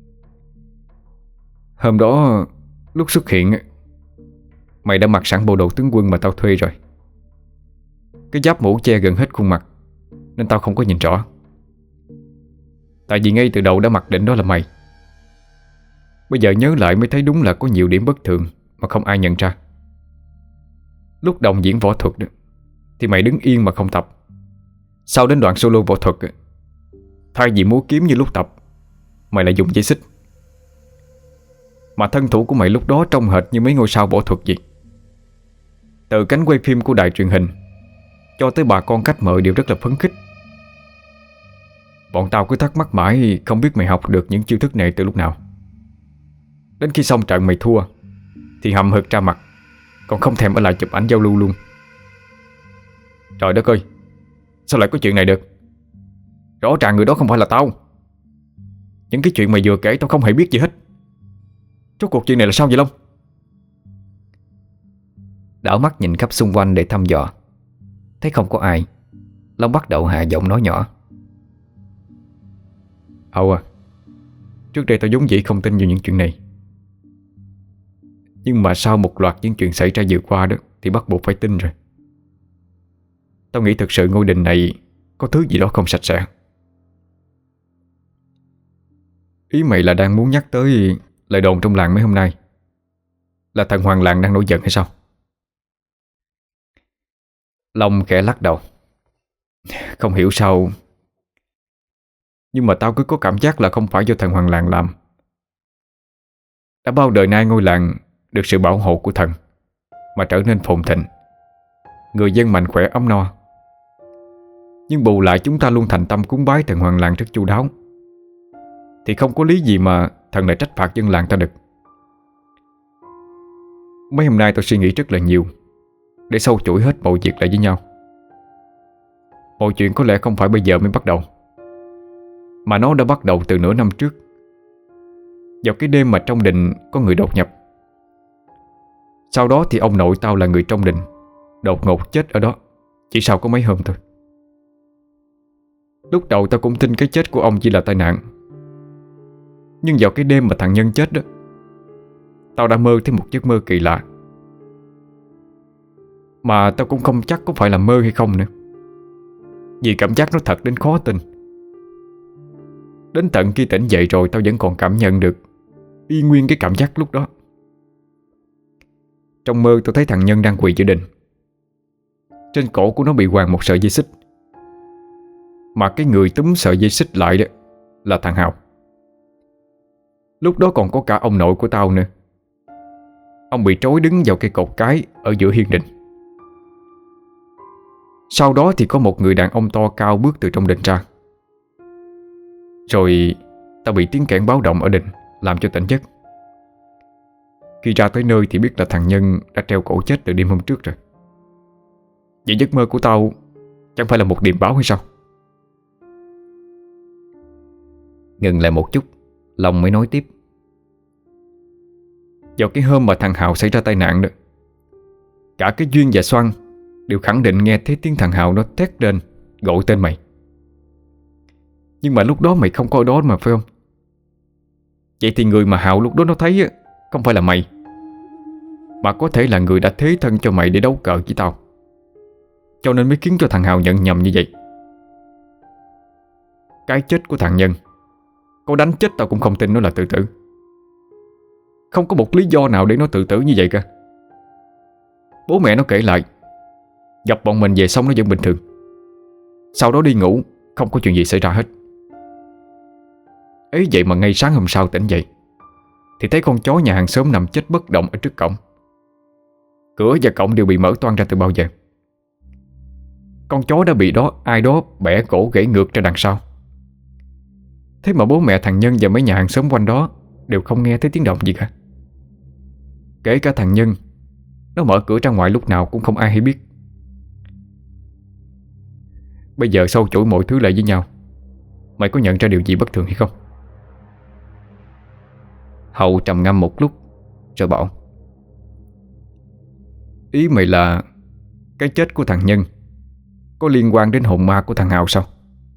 Hôm đó lúc xuất hiện mày đã mặc sẵn bộ đồ tướng quân mà tao thuê rồi. Cái giáp mũ che gần hết khuôn mặt nên tao không có nhìn rõ. Tại vì ngay từ đầu đã mặc định đó là mày. Bây giờ nhớ lại mới thấy đúng là có nhiều điểm bất thường mà không ai nhận ra. Lúc đồng diễn võ thuật thì mày đứng yên mà không tập. Sau đến đoạn solo võ thuật, thay vì múa kiếm như lúc tập, mày lại dùng dây xích. Mà thân thủ của mày lúc đó trông hệt như mấy ngôi sao võ thuật vậy. Từ cánh quay phim của đài truyền hình cho tới bà con khách mời đều rất là phấn khích. Bọn tao cứ thắc mắc mãi không biết mày học được những chiêu thức này từ lúc nào. Đến khi xong trận mày thua thì hậm hực ra mặt, còn không thèm ở lại chụp ảnh giao lưu luôn. Trời đất ơi, sao lại có chuyện này được? Rõ ràng người đó không phải là tao. Những cái chuyện mày vừa kể tao không hề biết gì hết. Rốt cuộc chuyện này là sao vậy Long? Đảo mắt nhìn khắp xung quanh để thăm dò. Thấy không có ai, Long bắt đầu hạ giọng nói nhỏ: Trước đây tao vốn dĩ không tin vào những chuyện này, nhưng mà sau một loạt những chuyện xảy ra vừa qua đó thì bắt buộc phải tin rồi. Tao nghĩ thực sự ngôi đình này có thứ gì đó không sạch sẽ. Ý mày là đang muốn nhắc tới lời đồn trong làng mấy hôm nay, là thần hoàng làng đang nổi giận hay sao? Long khẽ lắc đầu: Không hiểu sao, nhưng mà tao cứ có cảm giác là không phải do thần hoàng làng làm. Đã bao đời nay ngôi làng được sự bảo hộ của thần mà trở nên phồn thịnh, người dân mạnh khỏe ấm no. Nhưng bù lại chúng ta luôn thành tâm cúng bái thần hoàng làng rất chu đáo, thì không có lý gì mà thần lại trách phạt dân làng ta được. Mấy hôm nay tao suy nghĩ rất là nhiều để sâu chuỗi hết mọi việc lại với nhau. Mọi chuyện có lẽ không phải bây giờ mới bắt đầu, mà nó đã bắt đầu từ nửa năm trước, vào cái đêm mà trong đình có người đột nhập. Sau đó thì ông nội tao là người trong đình đột ngột chết ở đó chỉ sau có mấy hôm thôi. Lúc đầu tao cũng tin cái chết của ông chỉ là tai nạn, nhưng vào cái đêm mà thằng Nhân chết đó, tao đã mơ thấy một giấc mơ kỳ lạ. Mà tao cũng không chắc có phải là mơ hay không nữa, vì cảm giác nó thật đến khó tin. Đến tận khi tỉnh dậy rồi tao vẫn còn cảm nhận được y nguyên cái cảm giác lúc đó. Trong mơ tao thấy thằng Nhân đang quỳ giữa đình. Trên cổ của nó bị quàng một sợi dây xích, mà cái người túm sợi dây xích lại đó là thằng Hào. Lúc đó còn có cả ông nội của tao nữa. Ông bị trói đứng vào cây cột cái ở giữa hiên đình. Sau đó thì có một người đàn ông to cao bước từ trong đình ra. Rồi tao bị tiếng kẽn báo động ở đình làm cho tỉnh giấc. Khi ra tới nơi thì biết là thằng Nhân đã treo cổ chết từ đêm hôm trước rồi. Vậy giấc mơ của tao chẳng phải là một điềm báo hay sao? Ngừng lại một chút, Long mới nói tiếp: Vào cái hôm mà thằng Hào xảy ra tai nạn đó, cả cái Duyên và Xoan đều khẳng định nghe thấy tiếng thằng Hào nó thét lên gọi tên mày. Nhưng mà lúc đó mày không có ở đó mà phải không? Vậy thì người mà Hào lúc đó nó thấy không phải là mày, mà có thể là người đã thế thân cho mày để đấu cờ với tao, cho nên mới khiến cho thằng Hào nhận nhầm như vậy. Cái chết của thằng Nhân, có đánh chết tao cũng không tin nó là tự tử. Không có một lý do nào để nó tự tử như vậy cả. Bố mẹ nó kể lại gặp bọn mình về xong nó vẫn bình thường. Sau đó đi ngủ, không có chuyện gì xảy ra hết. Ấy vậy mà ngay sáng hôm sau tỉnh dậy thì thấy con chó nhà hàng xóm nằm chết bất động ở trước cổng. Cửa và cổng đều bị mở toang ra từ bao giờ. Con chó đã bị ai đó bẻ cổ gãy ngược ra đằng sau. Thế mà bố mẹ thằng Nhân và mấy nhà hàng xóm quanh đó đều không nghe thấy tiếng động gì cả. Kể cả thằng Nhân, nó mở cửa ra ngoài lúc nào cũng không ai hay biết. Bây giờ sâu chuỗi mọi thứ lại với nhau, mày có nhận ra điều gì bất thường hay không? Hậu trầm ngâm một lúc rồi bảo: Ý mày là cái chết của thằng Nhân có liên quan đến hồn ma của thằng Hào sao?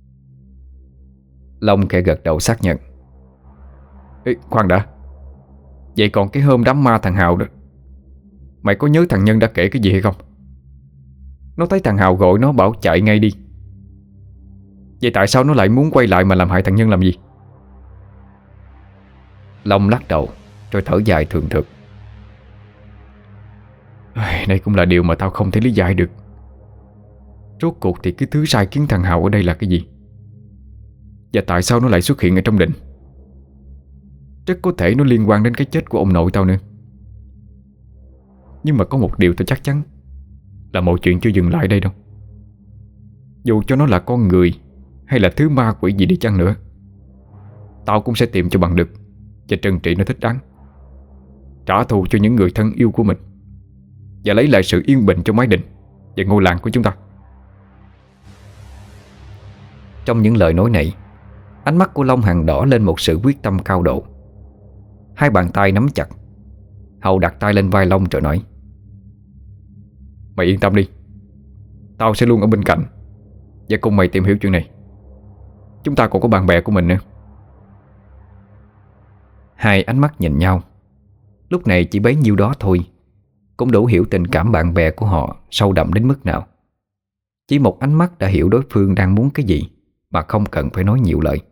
Long khẽ gật đầu xác nhận. Ê, khoan đã. Vậy còn cái hôm đám ma thằng Hào đó, mày có nhớ thằng Nhân đã kể cái gì hay không? Nó thấy thằng Hào gọi nó bảo chạy ngay đi. Vậy tại sao nó lại muốn quay lại mà làm hại thằng Nhân làm gì? Long lắc đầu rồi thở dài thường thực. Đây cũng là điều mà tao không thể lý giải được. Rốt cuộc thì cái thứ sai khiến thằng Hào ở đây là cái gì? Và tại sao nó lại xuất hiện ở trong đình? Rất có thể nó liên quan đến cái chết của ông nội tao nữa. Nhưng mà có một điều tao chắc chắn là mọi chuyện chưa dừng lại đây đâu. Dù cho nó là con người hay là thứ ma quỷ gì đi chăng nữa, tao cũng sẽ tìm cho bằng được và trừng trị nó thích đáng, trả thù cho những người thân yêu của mình, và lấy lại sự yên bình cho mái đình và ngôi làng của chúng ta. Trong những lời nói này, ánh mắt của Long Hằng đỏ lên một sự quyết tâm cao độ. Hai bàn tay nắm chặt. Hậu đặt tay lên vai Long rồi nói: Mày yên tâm đi, tao sẽ luôn ở bên cạnh và cùng mày tìm hiểu chuyện này. Chúng ta còn có bạn bè của mình nữa. Hai ánh mắt nhìn nhau. Lúc này chỉ bấy nhiêu đó thôi cũng đủ hiểu tình cảm bạn bè của họ sâu đậm đến mức nào. Chỉ một ánh mắt đã hiểu đối phương đang muốn cái gì mà không cần phải nói nhiều lời.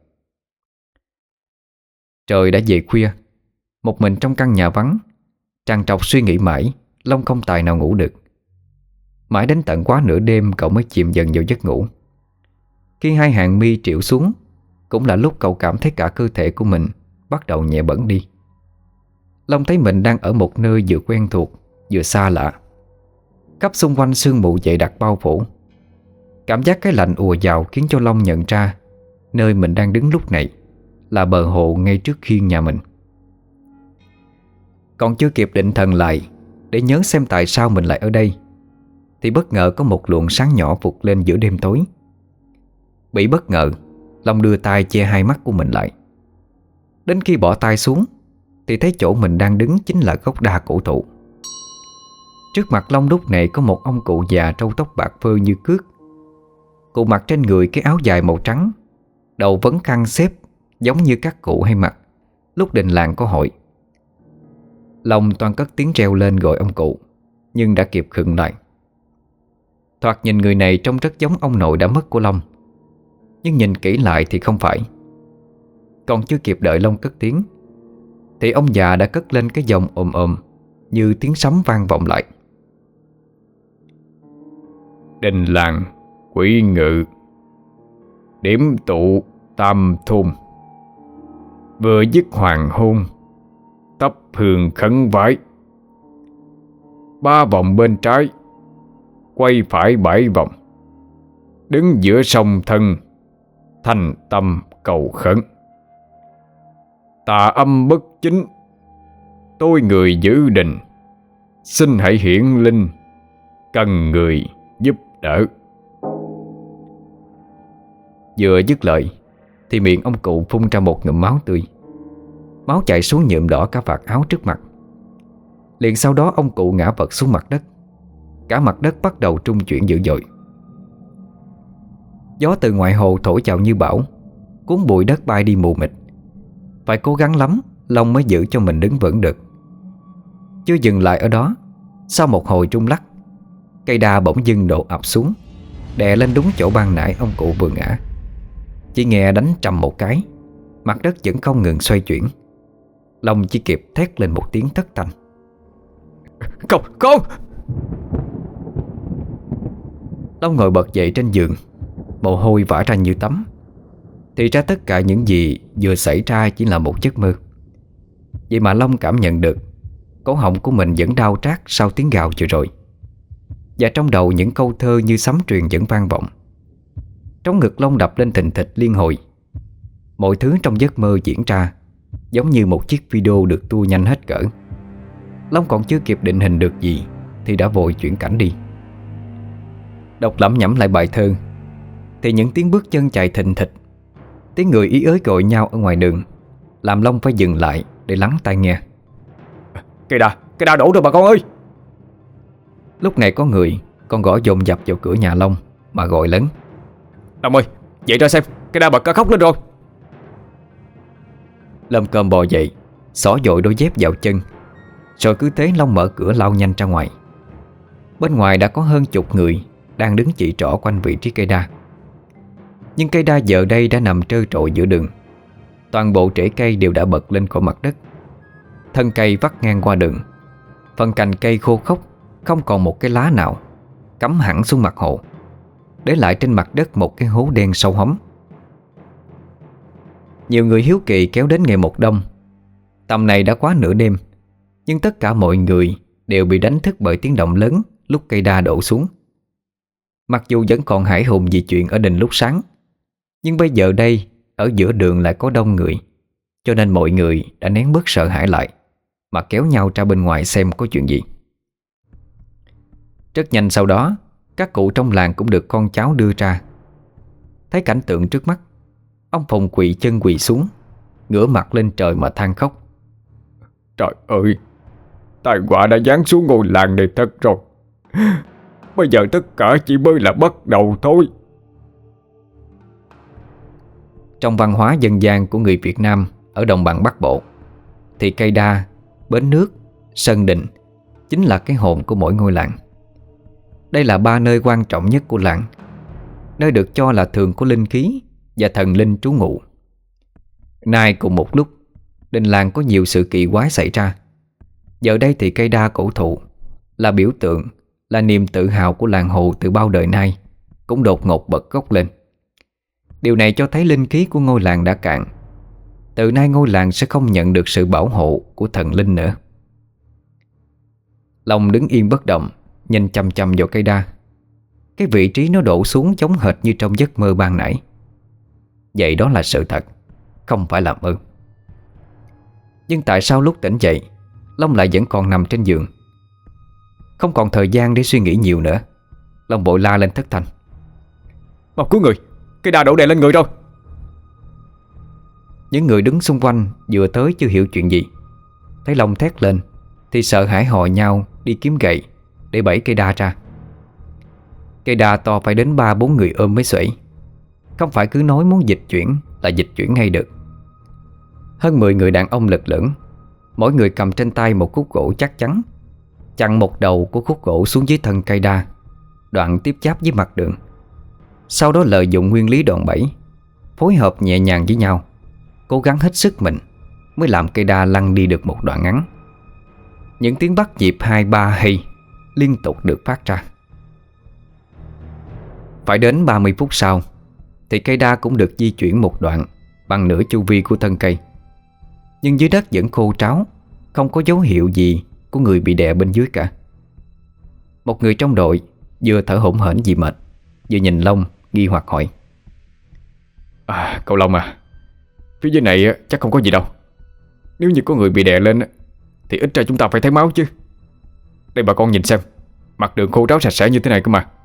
Trời đã về khuya. Một mình trong căn nhà vắng, trằn trọc suy nghĩ mãi, Long không tài nào ngủ được. Mãi đến tận quá nửa đêm cậu mới chìm dần vào giấc ngủ. Khi hai hàng mi trĩu xuống, cũng là lúc cậu cảm thấy cả cơ thể của mình bắt đầu nhẹ bẫng đi. Long thấy mình đang ở một nơi vừa quen thuộc vừa xa lạ. Khắp xung quanh sương mù dày đặc bao phủ. Cảm giác cái lạnh ùa vào khiến cho Long nhận ra nơi mình đang đứng lúc này là bờ hồ ngay trước khiên nhà mình. Còn chưa kịp định thần lại để nhớ xem tại sao mình lại ở đây, thì bất ngờ có một luồng sáng nhỏ vụt lên giữa đêm tối. Bị bất ngờ, Long đưa tay che hai mắt của mình lại. Đến khi bỏ tay xuống thì thấy chỗ mình đang đứng chính là gốc đa cổ thụ. Trước mặt Long lúc này có một ông cụ già râu tóc bạc phơ như cước. Cụ mặc trên người cái áo dài màu trắng, đầu vấn khăn xếp giống như các cụ hay mặc lúc đình làng có hội. Long toan cất tiếng reo lên gọi ông cụ, nhưng đã kịp khựng lại. Thoạt nhìn người này trông rất giống ông nội đã mất của Long, nhưng nhìn kỹ lại thì không phải. Còn chưa kịp đợi Long cất tiếng thì ông già đã cất lên cái giọng ồm ồm như tiếng sấm vang vọng lại. Đình làng quỷ ngự, điểm tụ tam thôn, vừa dứt hoàng hôn, tấp hương khấn vái. 3 vòng bên trái, quay phải 7 vòng, đứng giữa sông thân, thành tâm cầu khấn. Tà âm bất chính, tôi người giữ đình, xin hãy hiển linh, cần người giúp đỡ. Vừa dứt lời thì miệng ông cụ phun ra một ngụm máu tươi. Máu chảy xuống nhuộm đỏ cả vạt áo trước mặt. Liền sau đó ông cụ ngã vật xuống mặt đất. Cả mặt đất bắt đầu trung chuyển dữ dội. Gió từ ngoài hồ thổi vào như bão, cuốn bụi đất bay đi mù mịt. Phải cố gắng lắm Long mới giữ cho mình đứng vững được. Chưa dừng lại ở đó, sau một hồi rung lắc, cây đa bỗng dưng đổ ập xuống, đè lên đúng chỗ ban nãy ông cụ vừa ngã. Chỉ nghe đánh trầm một cái, mặt đất vẫn không ngừng xoay chuyển. Long chỉ kịp thét lên một tiếng thất thanh: Không, không! Long ngồi bật dậy trên giường, mồ hôi vã ra như tắm. Thì ra tất cả những gì vừa xảy ra chỉ là một giấc mơ. Vậy mà Long cảm nhận được cổ họng của mình vẫn đau rát sau tiếng gào vừa rồi. Và trong đầu những câu thơ như sấm truyền vẫn vang vọng. Trống ngực Long đập lên thình thịch liên hồi. Mọi thứ trong giấc mơ diễn ra giống như một chiếc video được tua nhanh hết cỡ. Long còn chưa kịp định hình được gì thì đã vội chuyển cảnh đi. Đọc lẩm nhẩm lại bài thơ thì những tiếng bước chân chạy thình thịch, tiếng người ý ới gọi nhau ở ngoài đường làm Long phải dừng lại để lắng tai nghe. Cây đa đổ rồi bà con ơi. Lúc này có người còn gõ dồn dập vào cửa nhà Long mà gọi lớn. Long ơi, dậy ra xem, cây đa bật cả khóc lên rồi. Lâm cơm bò dậy, xỏ dội đôi dép vào chân. Rồi cứ thế Long mở cửa lao nhanh ra ngoài. Bên ngoài đã có hơn chục người đang đứng chỉ trỏ quanh vị trí cây đa. Nhưng cây đa giờ đây đã nằm trơ trội giữa đường. Toàn bộ rễ cây đều đã bật lên khỏi mặt đất. Thân cây vắt ngang qua đường. Phần cành cây khô khốc, không còn một cái lá nào, cắm hẳn xuống mặt hồ, để lại trên mặt đất một cái hố đen sâu hóm. Nhiều người hiếu kỳ kéo đến ngày một đông. Tầm này đã quá nửa đêm, nhưng tất cả mọi người đều bị đánh thức bởi tiếng động lớn lúc cây đa đổ xuống. Mặc dù vẫn còn hãi hùng vì chuyện ở đình lúc sáng, nhưng bây giờ đây ở giữa đường lại có đông người, cho nên mọi người đã nén bớt sợ hãi lại mà kéo nhau ra bên ngoài xem có chuyện gì. Rất nhanh sau đó, các cụ trong làng cũng được con cháu đưa ra. Thấy cảnh tượng trước mắt, ông Phùng quỳ chân quỳ xuống, ngửa mặt lên trời mà than khóc. Trời ơi, tai họa đã giáng xuống ngôi làng này thật rồi. Bây giờ tất cả chỉ mới là bắt đầu thôi. Trong văn hóa dân gian của người Việt Nam ở đồng bằng Bắc Bộ, thì cây đa, bến nước, sân đình chính là cái hồn của mỗi ngôi làng. Đây là ba nơi quan trọng nhất của làng, nơi được cho là thường có linh khí và thần linh trú ngụ. Nay cùng một lúc, đình làng có nhiều sự kỳ quái xảy ra. Giờ đây thì cây đa cổ thụ là biểu tượng, là niềm tự hào của làng Hồ từ bao đời nay, cũng đột ngột bật gốc lên. Điều này cho thấy linh khí của ngôi làng đã cạn. Từ nay ngôi làng sẽ không nhận được sự bảo hộ của thần linh nữa. Long đứng yên bất động, nhìn chăm chăm vào cây đa. Cái vị trí nó đổ xuống giống hệt như trong giấc mơ ban nãy. Vậy đó là sự thật, không phải là mơ. Nhưng tại sao lúc tỉnh dậy, Long lại vẫn còn nằm trên giường? Không còn thời gian để suy nghĩ nhiều nữa, Long vội la lên thất thanh. Mau cứu người, cây đa đổ đè lên người rồi. Những người đứng xung quanh vừa tới chưa hiểu chuyện gì, thấy Long thét lên thì sợ hãi hò nhau đi kiếm gậy để bẫy cây đa ra. Cây đa to phải đến 3-4 người ôm mới xuể. Không phải cứ nói muốn dịch chuyển là dịch chuyển ngay được. Hơn 10 người đàn ông lực lưỡng, mỗi người cầm trên tay một khúc gỗ chắc chắn, chặn một đầu của khúc gỗ xuống dưới thân cây đa, đoạn tiếp giáp với mặt đường. Sau đó lợi dụng nguyên lý đòn bẩy, phối hợp nhẹ nhàng với nhau, cố gắng hết sức mình mới làm cây đa lăn đi được một đoạn ngắn. Những tiếng bắt nhịp 2-3 hay liên tục được phát ra. Phải đến 30 phút sau thì cây đa cũng được di chuyển một đoạn bằng nửa chu vi của thân cây. Nhưng dưới đất vẫn khô ráo, không có dấu hiệu gì của người bị đè bên dưới cả. Một người trong đội vừa thở hổn hển vì mệt, vừa nhìn Long nghi hoặc hỏi. Cậu Long à, phía dưới này chắc không có gì đâu. Nếu như có người bị đè lên thì ít ra chúng ta phải thấy máu chứ. Đây bà con nhìn xem, mặt đường khô ráo sạch sẽ như thế này cơ mà.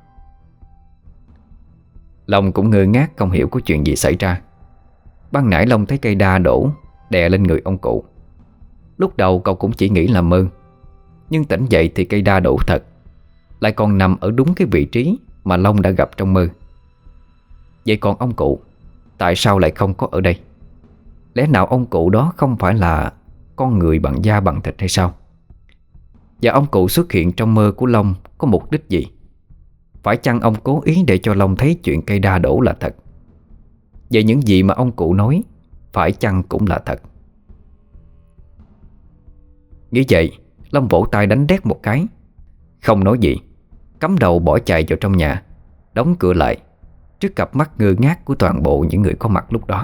Long cũng ngơ ngác không hiểu có chuyện gì xảy ra. Ban nãy Long thấy cây đa đổ đè lên người ông cụ. Lúc đầu cậu cũng chỉ nghĩ là mơ, nhưng tỉnh dậy thì cây đa đổ thật, lại còn nằm ở đúng cái vị trí mà Long đã gặp trong mơ. Vậy còn ông cụ, tại sao lại không có ở đây? Lẽ nào ông cụ đó không phải là con người bằng da bằng thịt hay sao? Và ông cụ xuất hiện trong mơ của Long có mục đích gì? Phải chăng ông cố ý để cho Long thấy chuyện cây đa đổ là thật? Vậy những gì mà ông cụ nói phải chăng cũng là thật? Nghĩ vậy, Long vỗ tay đánh đét một cái. Không nói gì, cắm đầu bỏ chạy vào trong nhà, đóng cửa lại trước cặp mắt ngơ ngác của toàn bộ những người có mặt lúc đó.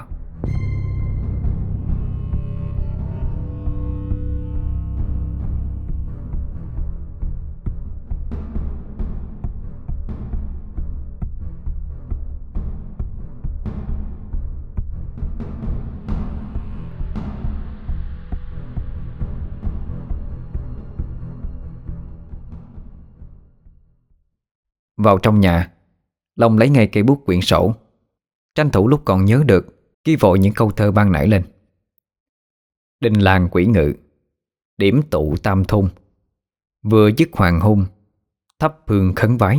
Vào trong nhà, Long lấy ngay cây bút quyển sổ, tranh thủ lúc còn nhớ được ghi vội những câu thơ ban nãy lên. Đình làng quỷ ngự, điểm tụ tam thôn, vừa dứt hoàng hôn, thắp hương khấn vái.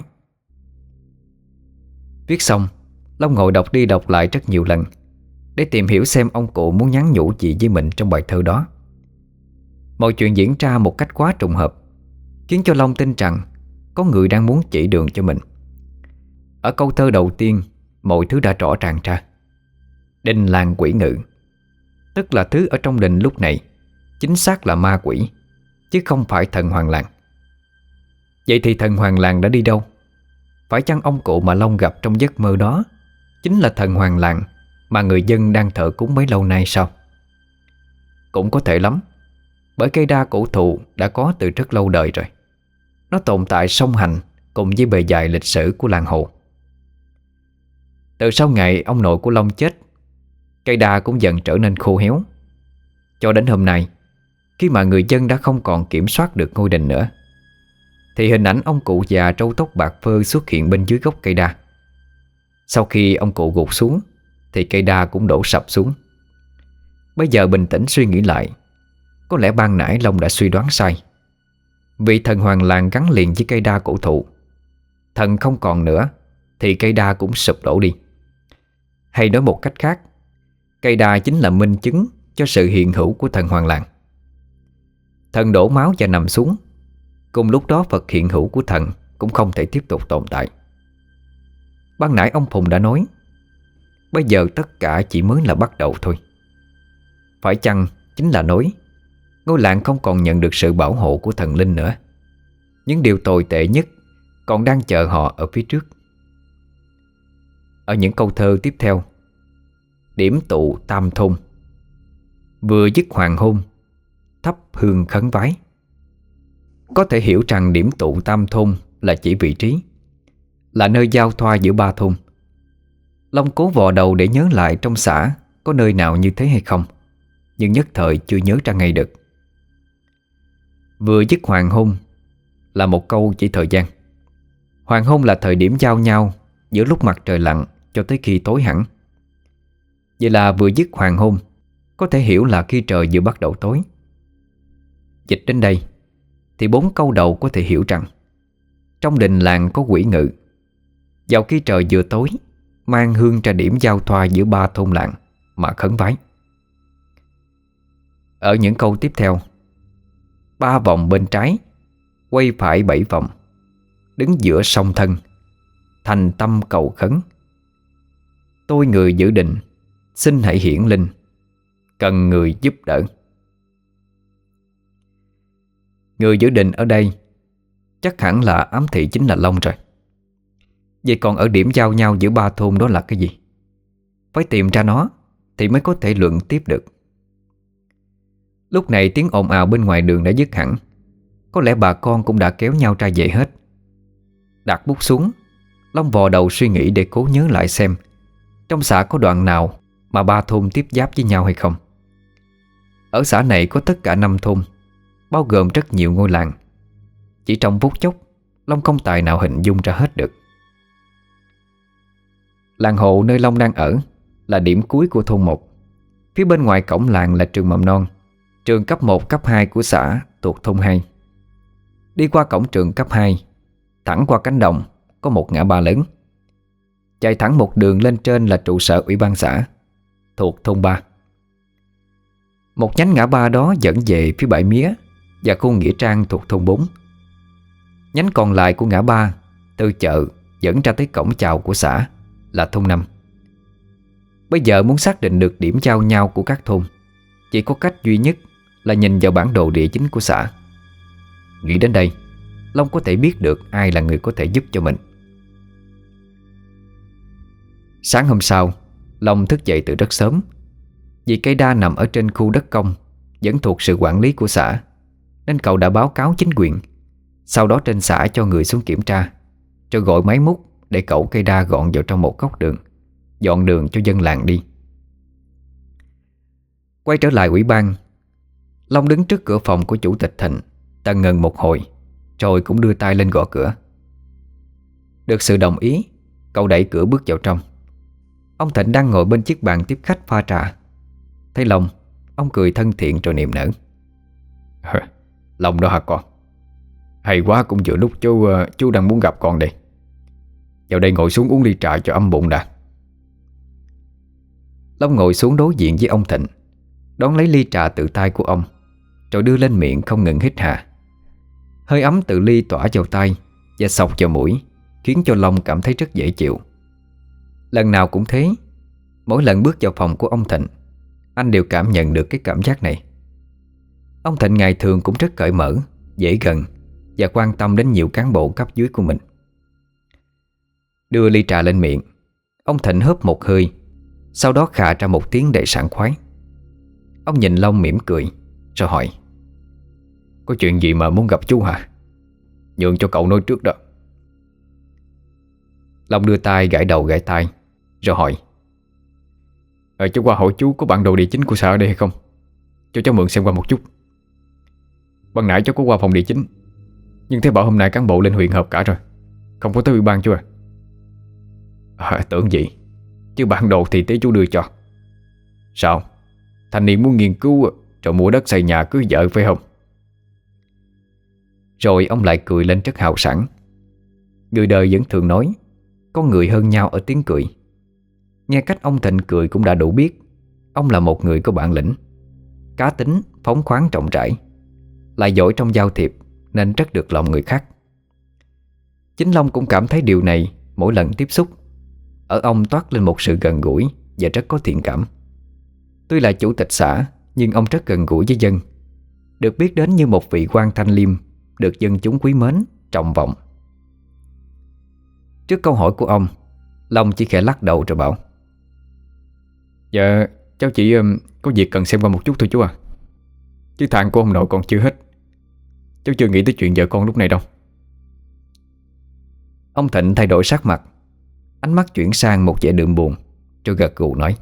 Viết xong, Long ngồi đọc đi đọc lại rất nhiều lần để tìm hiểu xem ông cụ muốn nhắn nhủ gì với mình trong bài thơ đó. Mọi chuyện diễn ra một cách quá trùng hợp, khiến cho Long tin rằng có người đang muốn chỉ đường cho mình. Ở câu thơ đầu tiên, mọi thứ đã rõ ràng ra. Đình làng quỷ ngự, tức là thứ ở trong đình lúc này chính xác là ma quỷ, chứ không phải thần hoàng làng. Vậy thì thần hoàng làng đã đi đâu? Phải chăng ông cụ mà Long gặp trong giấc mơ đó chính là thần hoàng làng mà người dân đang thờ cúng bấy lâu nay sao? Cũng có thể lắm, bởi cây đa cổ thụ đã có từ rất lâu đời rồi. Nó tồn tại song hành cùng với bề dày lịch sử của làng Hồ. Từ sau ngày ông nội của Long chết, cây đa cũng dần trở nên khô héo. Cho đến hôm nay, khi mà người dân đã không còn kiểm soát được ngôi đình nữa, thì hình ảnh ông cụ già râu tóc bạc phơ xuất hiện bên dưới gốc cây đa. Sau khi ông cụ gục xuống thì cây đa cũng đổ sập xuống. Bây giờ bình tĩnh suy nghĩ lại, có lẽ ban nãy Long đã suy đoán sai. Vị thần hoàng làng gắn liền với cây đa cổ thụ. Thần không còn nữa thì cây đa cũng sụp đổ đi. Hay nói một cách khác, cây đa chính là minh chứng cho sự hiện hữu của thần hoàng làng. Thần đổ máu và nằm xuống. Cùng lúc đó Phật hiện hữu của thần cũng không thể tiếp tục tồn tại. Ban nãy ông Phùng đã nói, bây giờ tất cả chỉ mới là bắt đầu thôi. Phải chăng chính là nói ngôi làng không còn nhận được sự bảo hộ của thần linh nữa? Những điều tồi tệ nhất còn đang chờ họ ở phía trước. Ở những câu thơ tiếp theo, điểm tụ tam thôn, vừa dứt hoàng hôn, thắp hương khấn vái. Có thể hiểu rằng điểm tụ tam thôn là chỉ vị trí, là nơi giao thoa giữa ba thôn. Long cố vò đầu để nhớ lại trong xã có nơi nào như thế hay không, nhưng nhất thời chưa nhớ ra ngay được. Vừa dứt hoàng hôn là một câu chỉ thời gian. Hoàng hôn là thời điểm giao nhau giữa lúc mặt trời lặn cho tới khi tối hẳn. Vậy là vừa dứt hoàng hôn có thể hiểu là khi trời vừa bắt đầu tối. Dịch đến đây thì 4 câu đầu có thể hiểu rằng trong đình làng có quỷ ngự. Vào khi trời vừa tối, mang hương ra điểm giao thoa giữa ba thôn làng mà khấn vái. Ở những câu tiếp theo, 3 vòng bên trái, quay phải 7 vòng, đứng giữa song thân, thành tâm cầu khấn. Tôi người giữ định, xin hãy hiển linh, cần người giúp đỡ. Người giữ định ở đây chắc hẳn là ám thị chính là Long rồi. Vậy còn ở điểm giao nhau giữa ba thôn đó là cái gì? Phải tìm ra nó thì mới có thể luận tiếp được. Lúc này tiếng ồn ào bên ngoài đường đã dứt hẳn. Có lẽ bà con cũng đã kéo nhau ra về hết. Đặt bút xuống, Long vò đầu suy nghĩ để cố nhớ lại xem trong xã có đoạn nào mà ba thôn tiếp giáp với nhau hay không. Ở xã này có tất cả 5 thôn, bao gồm rất nhiều ngôi làng. Chỉ trong phút chốc, Long không tài nào hình dung ra hết được. Làng Hồ nơi Long đang ở là điểm cuối của thôn 1. Phía bên ngoài cổng làng là trường mầm non, trường cấp 1, cấp 2 của xã thuộc thôn 2. Đi qua cổng trường cấp 2, thẳng qua cánh đồng có một ngã ba lớn. Chạy thẳng một đường lên trên là trụ sở ủy ban xã thuộc thôn 3. Một nhánh ngã ba đó dẫn về phía bãi mía và khu nghĩa trang thuộc thôn 4. Nhánh còn lại của ngã ba từ chợ dẫn ra tới cổng chào của xã là thôn 5. Bây giờ muốn xác định được điểm giao nhau của các thôn, chỉ có cách duy nhất là nhìn vào bản đồ địa chính của xã. Nghĩ đến đây, Long có thể biết được ai là người có thể giúp cho mình. Sáng hôm sau, Long thức dậy từ rất sớm. Vì cây đa nằm ở trên khu đất công, vẫn thuộc sự quản lý của xã, nên cậu đã báo cáo chính quyền. Sau đó trên xã cho người xuống kiểm tra, rồi gọi máy múc để cẩu cây đa gọn vào trong một góc đường, dọn đường cho dân làng đi. Quay trở lại ủy ban, Long đứng trước cửa phòng của chủ tịch Thịnh tần ngần một hồi, rồi cũng đưa tay lên gõ cửa. Được sự đồng ý, cậu đẩy cửa bước vào trong. Ông Thịnh đang ngồi bên chiếc bàn tiếp khách pha trà. Thấy Long, ông cười thân thiện rồi niềm nở. Long đó hả con? Hay quá, cũng vừa lúc chú đang muốn gặp con đây. Vào đây ngồi xuống uống ly trà cho ấm bụng đã. Long ngồi xuống đối diện với ông Thịnh, đón lấy ly trà từ tay của ông, rồi đưa lên miệng không ngừng hít hà. Hơi ấm từ ly tỏa vào tay và xộc vào mũi, khiến cho Long cảm thấy rất dễ chịu. Lần nào cũng thế, mỗi lần bước vào phòng của ông Thịnh, anh đều cảm nhận được cái cảm giác này. Ông Thịnh ngày thường cũng rất cởi mở, dễ gần và quan tâm đến nhiều cán bộ cấp dưới của mình. Đưa ly trà lên miệng, ông Thịnh hớp một hơi, sau đó khà ra một tiếng đầy sảng khoái. Ông nhìn Long mỉm cười, rồi hỏi: Có chuyện gì mà muốn gặp chú hả? Nhường cho cậu nói trước đó. Long đưa tay gãi đầu gãi tai, rồi hỏi: Cháu qua hỏi chú có bản đồ địa chính của xã ở đây hay không? Cho cháu mượn xem qua một chút. Ban nãy cháu có qua phòng địa chính, nhưng thấy bảo hôm nay cán bộ lên huyện họp cả rồi, không có tới ủy ban chú à? Tưởng gì, chứ bản đồ thì tí chú đưa cho. Sao? Thanh niên muốn nghiên cứu rồi mua đất xây nhà cưới vợ phải không? Rồi ông lại cười lên rất hào sảng. Người đời vẫn thường nói con người hơn nhau ở tiếng cười. Nghe cách ông Thịnh cười cũng đã đủ biết ông là một người có bản lĩnh, cá tính, phóng khoáng trọng rãi, lại giỏi trong giao thiệp, nên rất được lòng người khác. Chính Long cũng cảm thấy điều này mỗi lần tiếp xúc. Ở ông toát lên một sự gần gũi và rất có thiện cảm. Tuy là chủ tịch xã, nhưng ông rất gần gũi với dân, được biết đến như một vị quan thanh liêm, được dân chúng quý mến, trọng vọng. Trước câu hỏi của ông, Long chỉ khẽ lắc đầu rồi bảo: Dạ, cháu chỉ có việc cần xem qua một chút thôi chú à. Chứ thằng của ông nội còn chưa hết. Cháu chưa nghĩ tới chuyện vợ con lúc này đâu. Ông Thịnh thay đổi sắc mặt, ánh mắt chuyển sang một vẻ đượm buồn, rồi gật gù nói: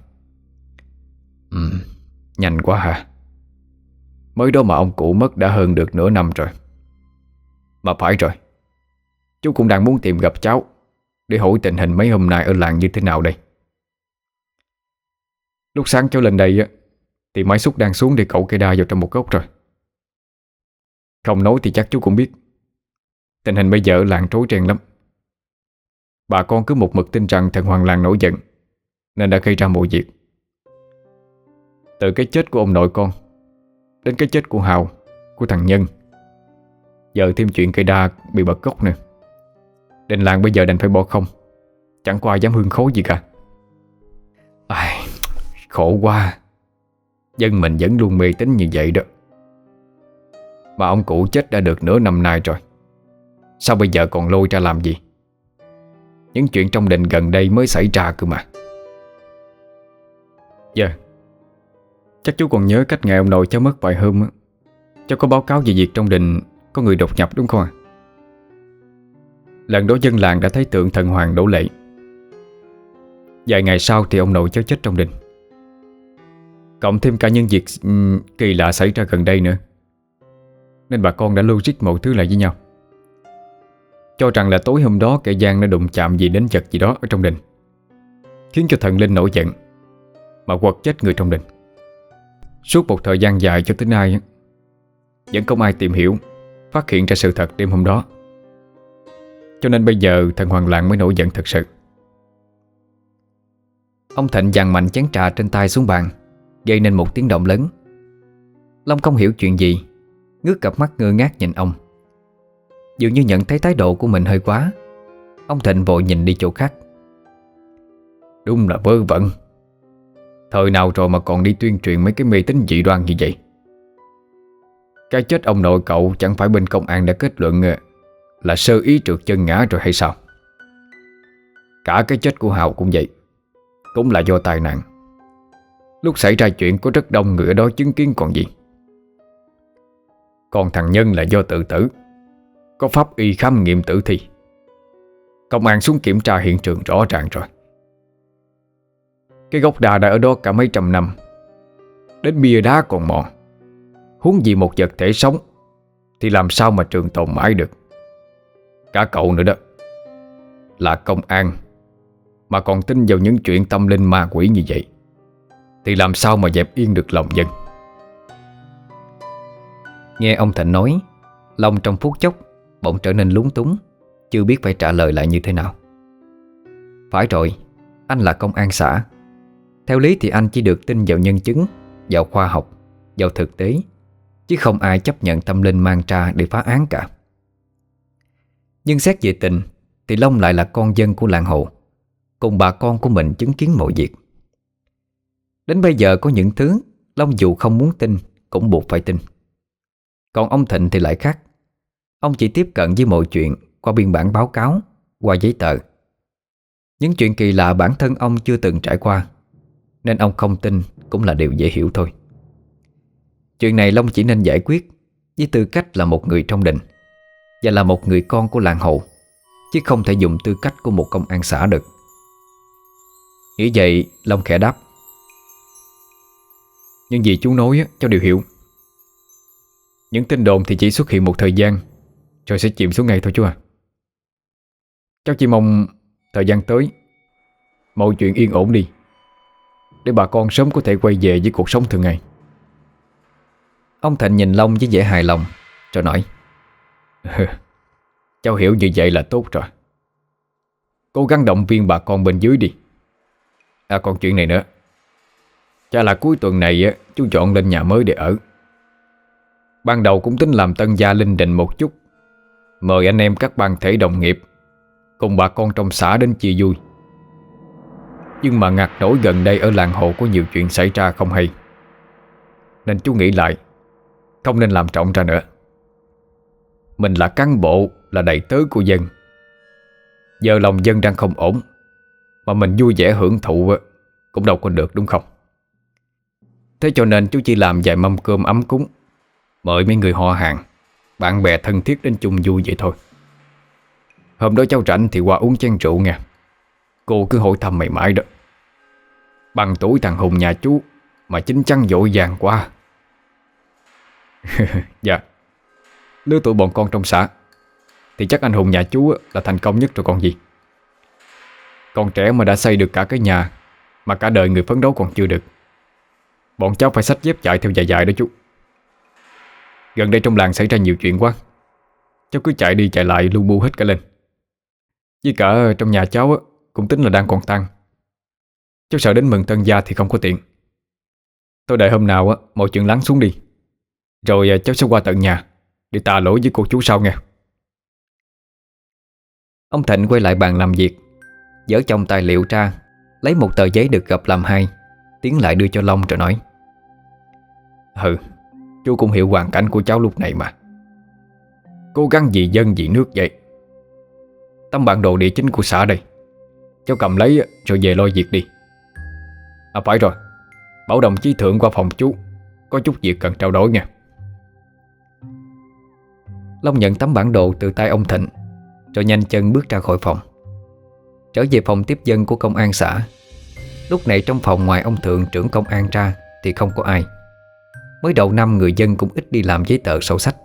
Nhanh quá hả? Mới đó mà ông cụ mất đã hơn được nửa năm rồi. Mà phải rồi, chú cũng đang muốn tìm gặp cháu để hỏi tình hình mấy hôm nay ở làng như thế nào đây. Lúc sáng cháu lên đây thì Máy Xúc đang xuống để cẩu cây đa vào trong một gốc rồi. Không nói thì chắc chú cũng biết, tình hình bây giờ ở làng rối ren lắm. Bà con cứ một mực tin rằng thần hoàng làng nổi giận, nên đã gây ra mọi việc. Từ cái chết của ông nội con đến cái chết của Hào, của thằng Nhân, giờ thêm chuyện cây đa bị bật gốc nữa. Đình làng bây giờ đành phải bỏ không, chẳng có ai dám hương khói gì cả. Khổ quá. Dân mình vẫn luôn mê tín như vậy đó. Mà ông cụ chết đã được nửa năm nay rồi, sao bây giờ còn lôi ra làm gì? Những chuyện trong đình gần đây mới xảy ra cơ mà. Dạ, chắc chú còn nhớ cách ngày ông nội cháu mất vài hôm, cháu có báo cáo về việc trong đình có người đột nhập đúng không ạ? Lần đó dân làng đã thấy tượng thần hoàng đổ lệ. Vài ngày sau thì ông nội cháu chết trong đình. Cộng thêm cả những việc kỳ lạ xảy ra gần đây nữa, nên bà con đã logic mọi thứ lại với nhau, cho rằng là tối hôm đó kẻ gian nó đụng chạm gì đến vật gì đó ở trong đình, khiến cho thần linh nổi giận mà quật chết người trong đình. Suốt một thời gian dài cho tới nay vẫn không ai tìm hiểu, phát hiện ra sự thật đêm hôm đó. Cho nên bây giờ thần hoàng làng mới nổi giận thật sự. Ông Thịnh giằng mạnh chén trà trên tay xuống bàn, gây nên một tiếng động lớn. Long không hiểu chuyện gì, ngước cặp mắt ngơ ngác nhìn ông. Dường như nhận thấy thái độ của mình hơi quá, ông Thịnh vội nhìn đi chỗ khác. Đúng là vớ vẩn. Thời nào rồi mà còn đi tuyên truyền mấy cái mê tín dị đoan như vậy? Cái chết ông nội cậu chẳng phải bên công an đã kết luận là sơ ý trượt chân ngã rồi hay sao? Cả cái chết của Hào cũng vậy, cũng là do tai nạn. Lúc xảy ra chuyện có rất đông người ở đó chứng kiến còn gì. Còn thằng Nhân là do tự tử, có pháp y khám nghiệm tử thi. Công an xuống kiểm tra hiện trường rõ ràng rồi. Cái gốc đa đã ở đó cả mấy trăm năm, đến bia đá còn mòn, huống gì một vật thể sống thì làm sao mà trường tồn mãi được. Cả cậu nữa đó, là công an mà còn tin vào những chuyện tâm linh ma quỷ như vậy thì làm sao mà dẹp yên được lòng dân. Nghe ông Thịnh nói, Long trong phút chốc bỗng trở nên lúng túng, chưa biết phải trả lời lại như thế nào. Phải rồi, anh là công an xã. Theo lý thì anh chỉ được tin vào nhân chứng, vào khoa học, vào thực tế, chứ không ai chấp nhận tâm linh mang ra để phá án cả. Nhưng xét về tình thì Long lại là con dân của làng Hồ, cùng bà con của mình chứng kiến mọi việc. Đến bây giờ có những thứ Long dù không muốn tin cũng buộc phải tin. Còn ông Thịnh thì lại khác. Ông chỉ tiếp cận với mọi chuyện qua biên bản báo cáo, qua giấy tờ. Những chuyện kỳ lạ bản thân ông chưa từng trải qua, nên ông không tin cũng là điều dễ hiểu thôi. Chuyện này Long chỉ nên giải quyết với tư cách là một người trong đình và là một người con của làng Hồ, chứ không thể dùng tư cách của một công an xã được. Nghĩ vậy Long khẽ đáp: Nhưng gì chú nói á, cháu đều hiểu. Những tin đồn thì chỉ xuất hiện một thời gian rồi sẽ chìm xuống ngay thôi chú à. Cháu chỉ mong thời gian tới mọi chuyện yên ổn đi, để bà con sớm có thể quay về với cuộc sống thường ngày. Ông Thịnh nhìn Long với vẻ hài lòng rồi nói: Cháu hiểu như vậy là tốt rồi. Cố gắng động viên bà con bên dưới đi. À còn chuyện này nữa, chả là cuối tuần này á, chú dọn lên nhà mới để ở. Ban đầu cũng tính làm tân gia linh đình một chút, mời anh em các ban thể đồng nghiệp cùng bà con trong xã đến chia vui. Nhưng mà ngặt nổi gần đây ở làng Hồ có nhiều chuyện xảy ra không hay, nên chú nghĩ lại, không nên làm trọng ra nữa. Mình là cán bộ, là đầy tớ của dân. Giờ lòng dân đang không ổn, mà mình vui vẻ hưởng thụ cũng đâu có được, đúng không? Thế cho nên chú chỉ làm vài mâm cơm ấm cúng, mời mấy người họ hàng, bạn bè thân thiết đến chung vui vậy thôi. Hôm đó cháu rảnh thì qua uống chén rượu nha. Cô cứ hỏi thăm mày mãi đó. Bằng tuổi thằng Hùng nhà chú mà chín chắn dội vàng quá. Dạ, lứa tuổi bọn con trong xã thì chắc anh Hùng nhà chú là thành công nhất rồi còn gì. Con trẻ mà đã xây được cả cái nhà mà cả đời người phấn đấu còn chưa được. Bọn cháu phải xách dép chạy theo dài dài đó chú. Gần đây trong làng xảy ra nhiều chuyện quá, cháu cứ chạy đi chạy lại lu bu hết cả lên. Với cả trong nhà cháu cũng tính là đang còn tang. Cháu sợ đến mừng tân gia thì không có tiện. Tôi đợi hôm nào mọi chuyện lắng xuống đi, rồi cháu sẽ qua tận nhà để tạ lỗi với cô chú sau nghe. Ông Thịnh quay lại bàn làm việc, giở chồng tài liệu ra, lấy một tờ giấy được gập làm hai, tiến lại đưa cho Long rồi nói: Chú cũng hiểu hoàn cảnh của cháu lúc này mà. Cố gắng vì dân vì nước vậy. Tấm bản đồ địa chính của xã đây, cháu cầm lấy rồi về lo việc đi. À phải rồi, bảo đồng chí Thượng qua phòng chú, có chút việc cần trao đổi nha. Long nhận tấm bản đồ từ tay ông Thịnh, rồi nhanh chân bước ra khỏi phòng. Trở về phòng tiếp dân của công an xã. Lúc này trong phòng ngoài ông Thượng trưởng công an ra thì không có ai. Mới đầu năm người dân cũng ít đi làm giấy tờ sổ sách.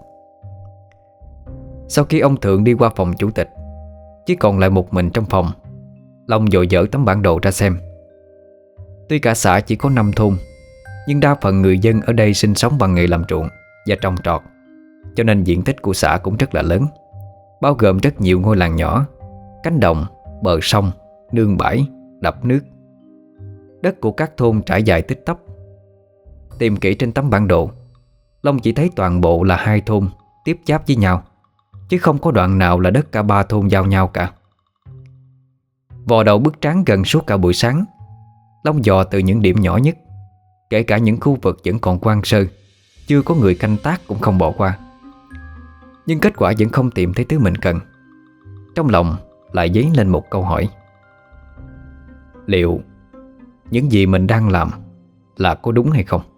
Sau khi ông Thượng đi qua phòng chủ tịch, chỉ còn lại một mình trong phòng, Long vội dở tấm bản đồ ra xem. Tuy cả xã chỉ có 5 thôn, nhưng đa phần người dân ở đây sinh sống bằng nghề làm ruộng và trồng trọt, cho nên diện tích của xã cũng rất là lớn, bao gồm rất nhiều ngôi làng nhỏ, cánh đồng, bờ sông, nương bãi, đập nước. Đất của các thôn trải dài tích tắp. Tìm kỹ trên tấm bản đồ, Long chỉ thấy toàn bộ là 2 thôn tiếp giáp với nhau, chứ không có đoạn nào là đất cả 3 thôn giao nhau cả. Vò đầu bức trán gần suốt cả buổi sáng, Long dò từ những điểm nhỏ nhất, kể cả những khu vực vẫn còn hoang sơ, chưa có người canh tác cũng không bỏ qua. Nhưng kết quả vẫn không tìm thấy thứ mình cần. Trong lòng lại dấy lên một câu hỏi: liệu những gì mình đang làm là có đúng hay không?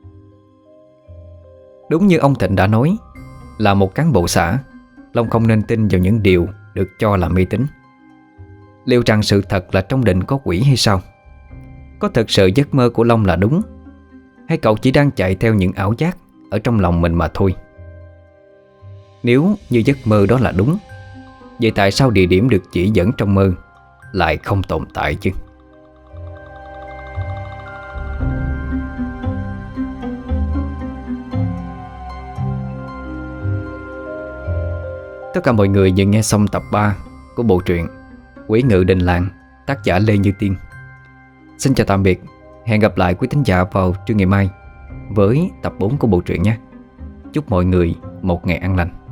Đúng như ông Thịnh đã nói, là một cán bộ xã, Long không nên tin vào những điều được cho là mê tín. Liệu rằng sự thật là trong định có quỷ hay sao? Có thực sự giấc mơ của Long là đúng, hay cậu chỉ đang chạy theo những ảo giác ở trong lòng mình mà thôi? Nếu như giấc mơ đó là đúng, vậy tại sao địa điểm được chỉ dẫn trong mơ lại không tồn tại chứ? Tất cả mọi người vừa nghe xong tập 3 của bộ truyện Quỷ Ngự Đình Làng, tác giả Lê Như Tiên. Xin chào tạm biệt, hẹn gặp lại quý thính giả vào trưa ngày mai với tập 4 của bộ truyện nhé. Chúc mọi người một ngày an lành.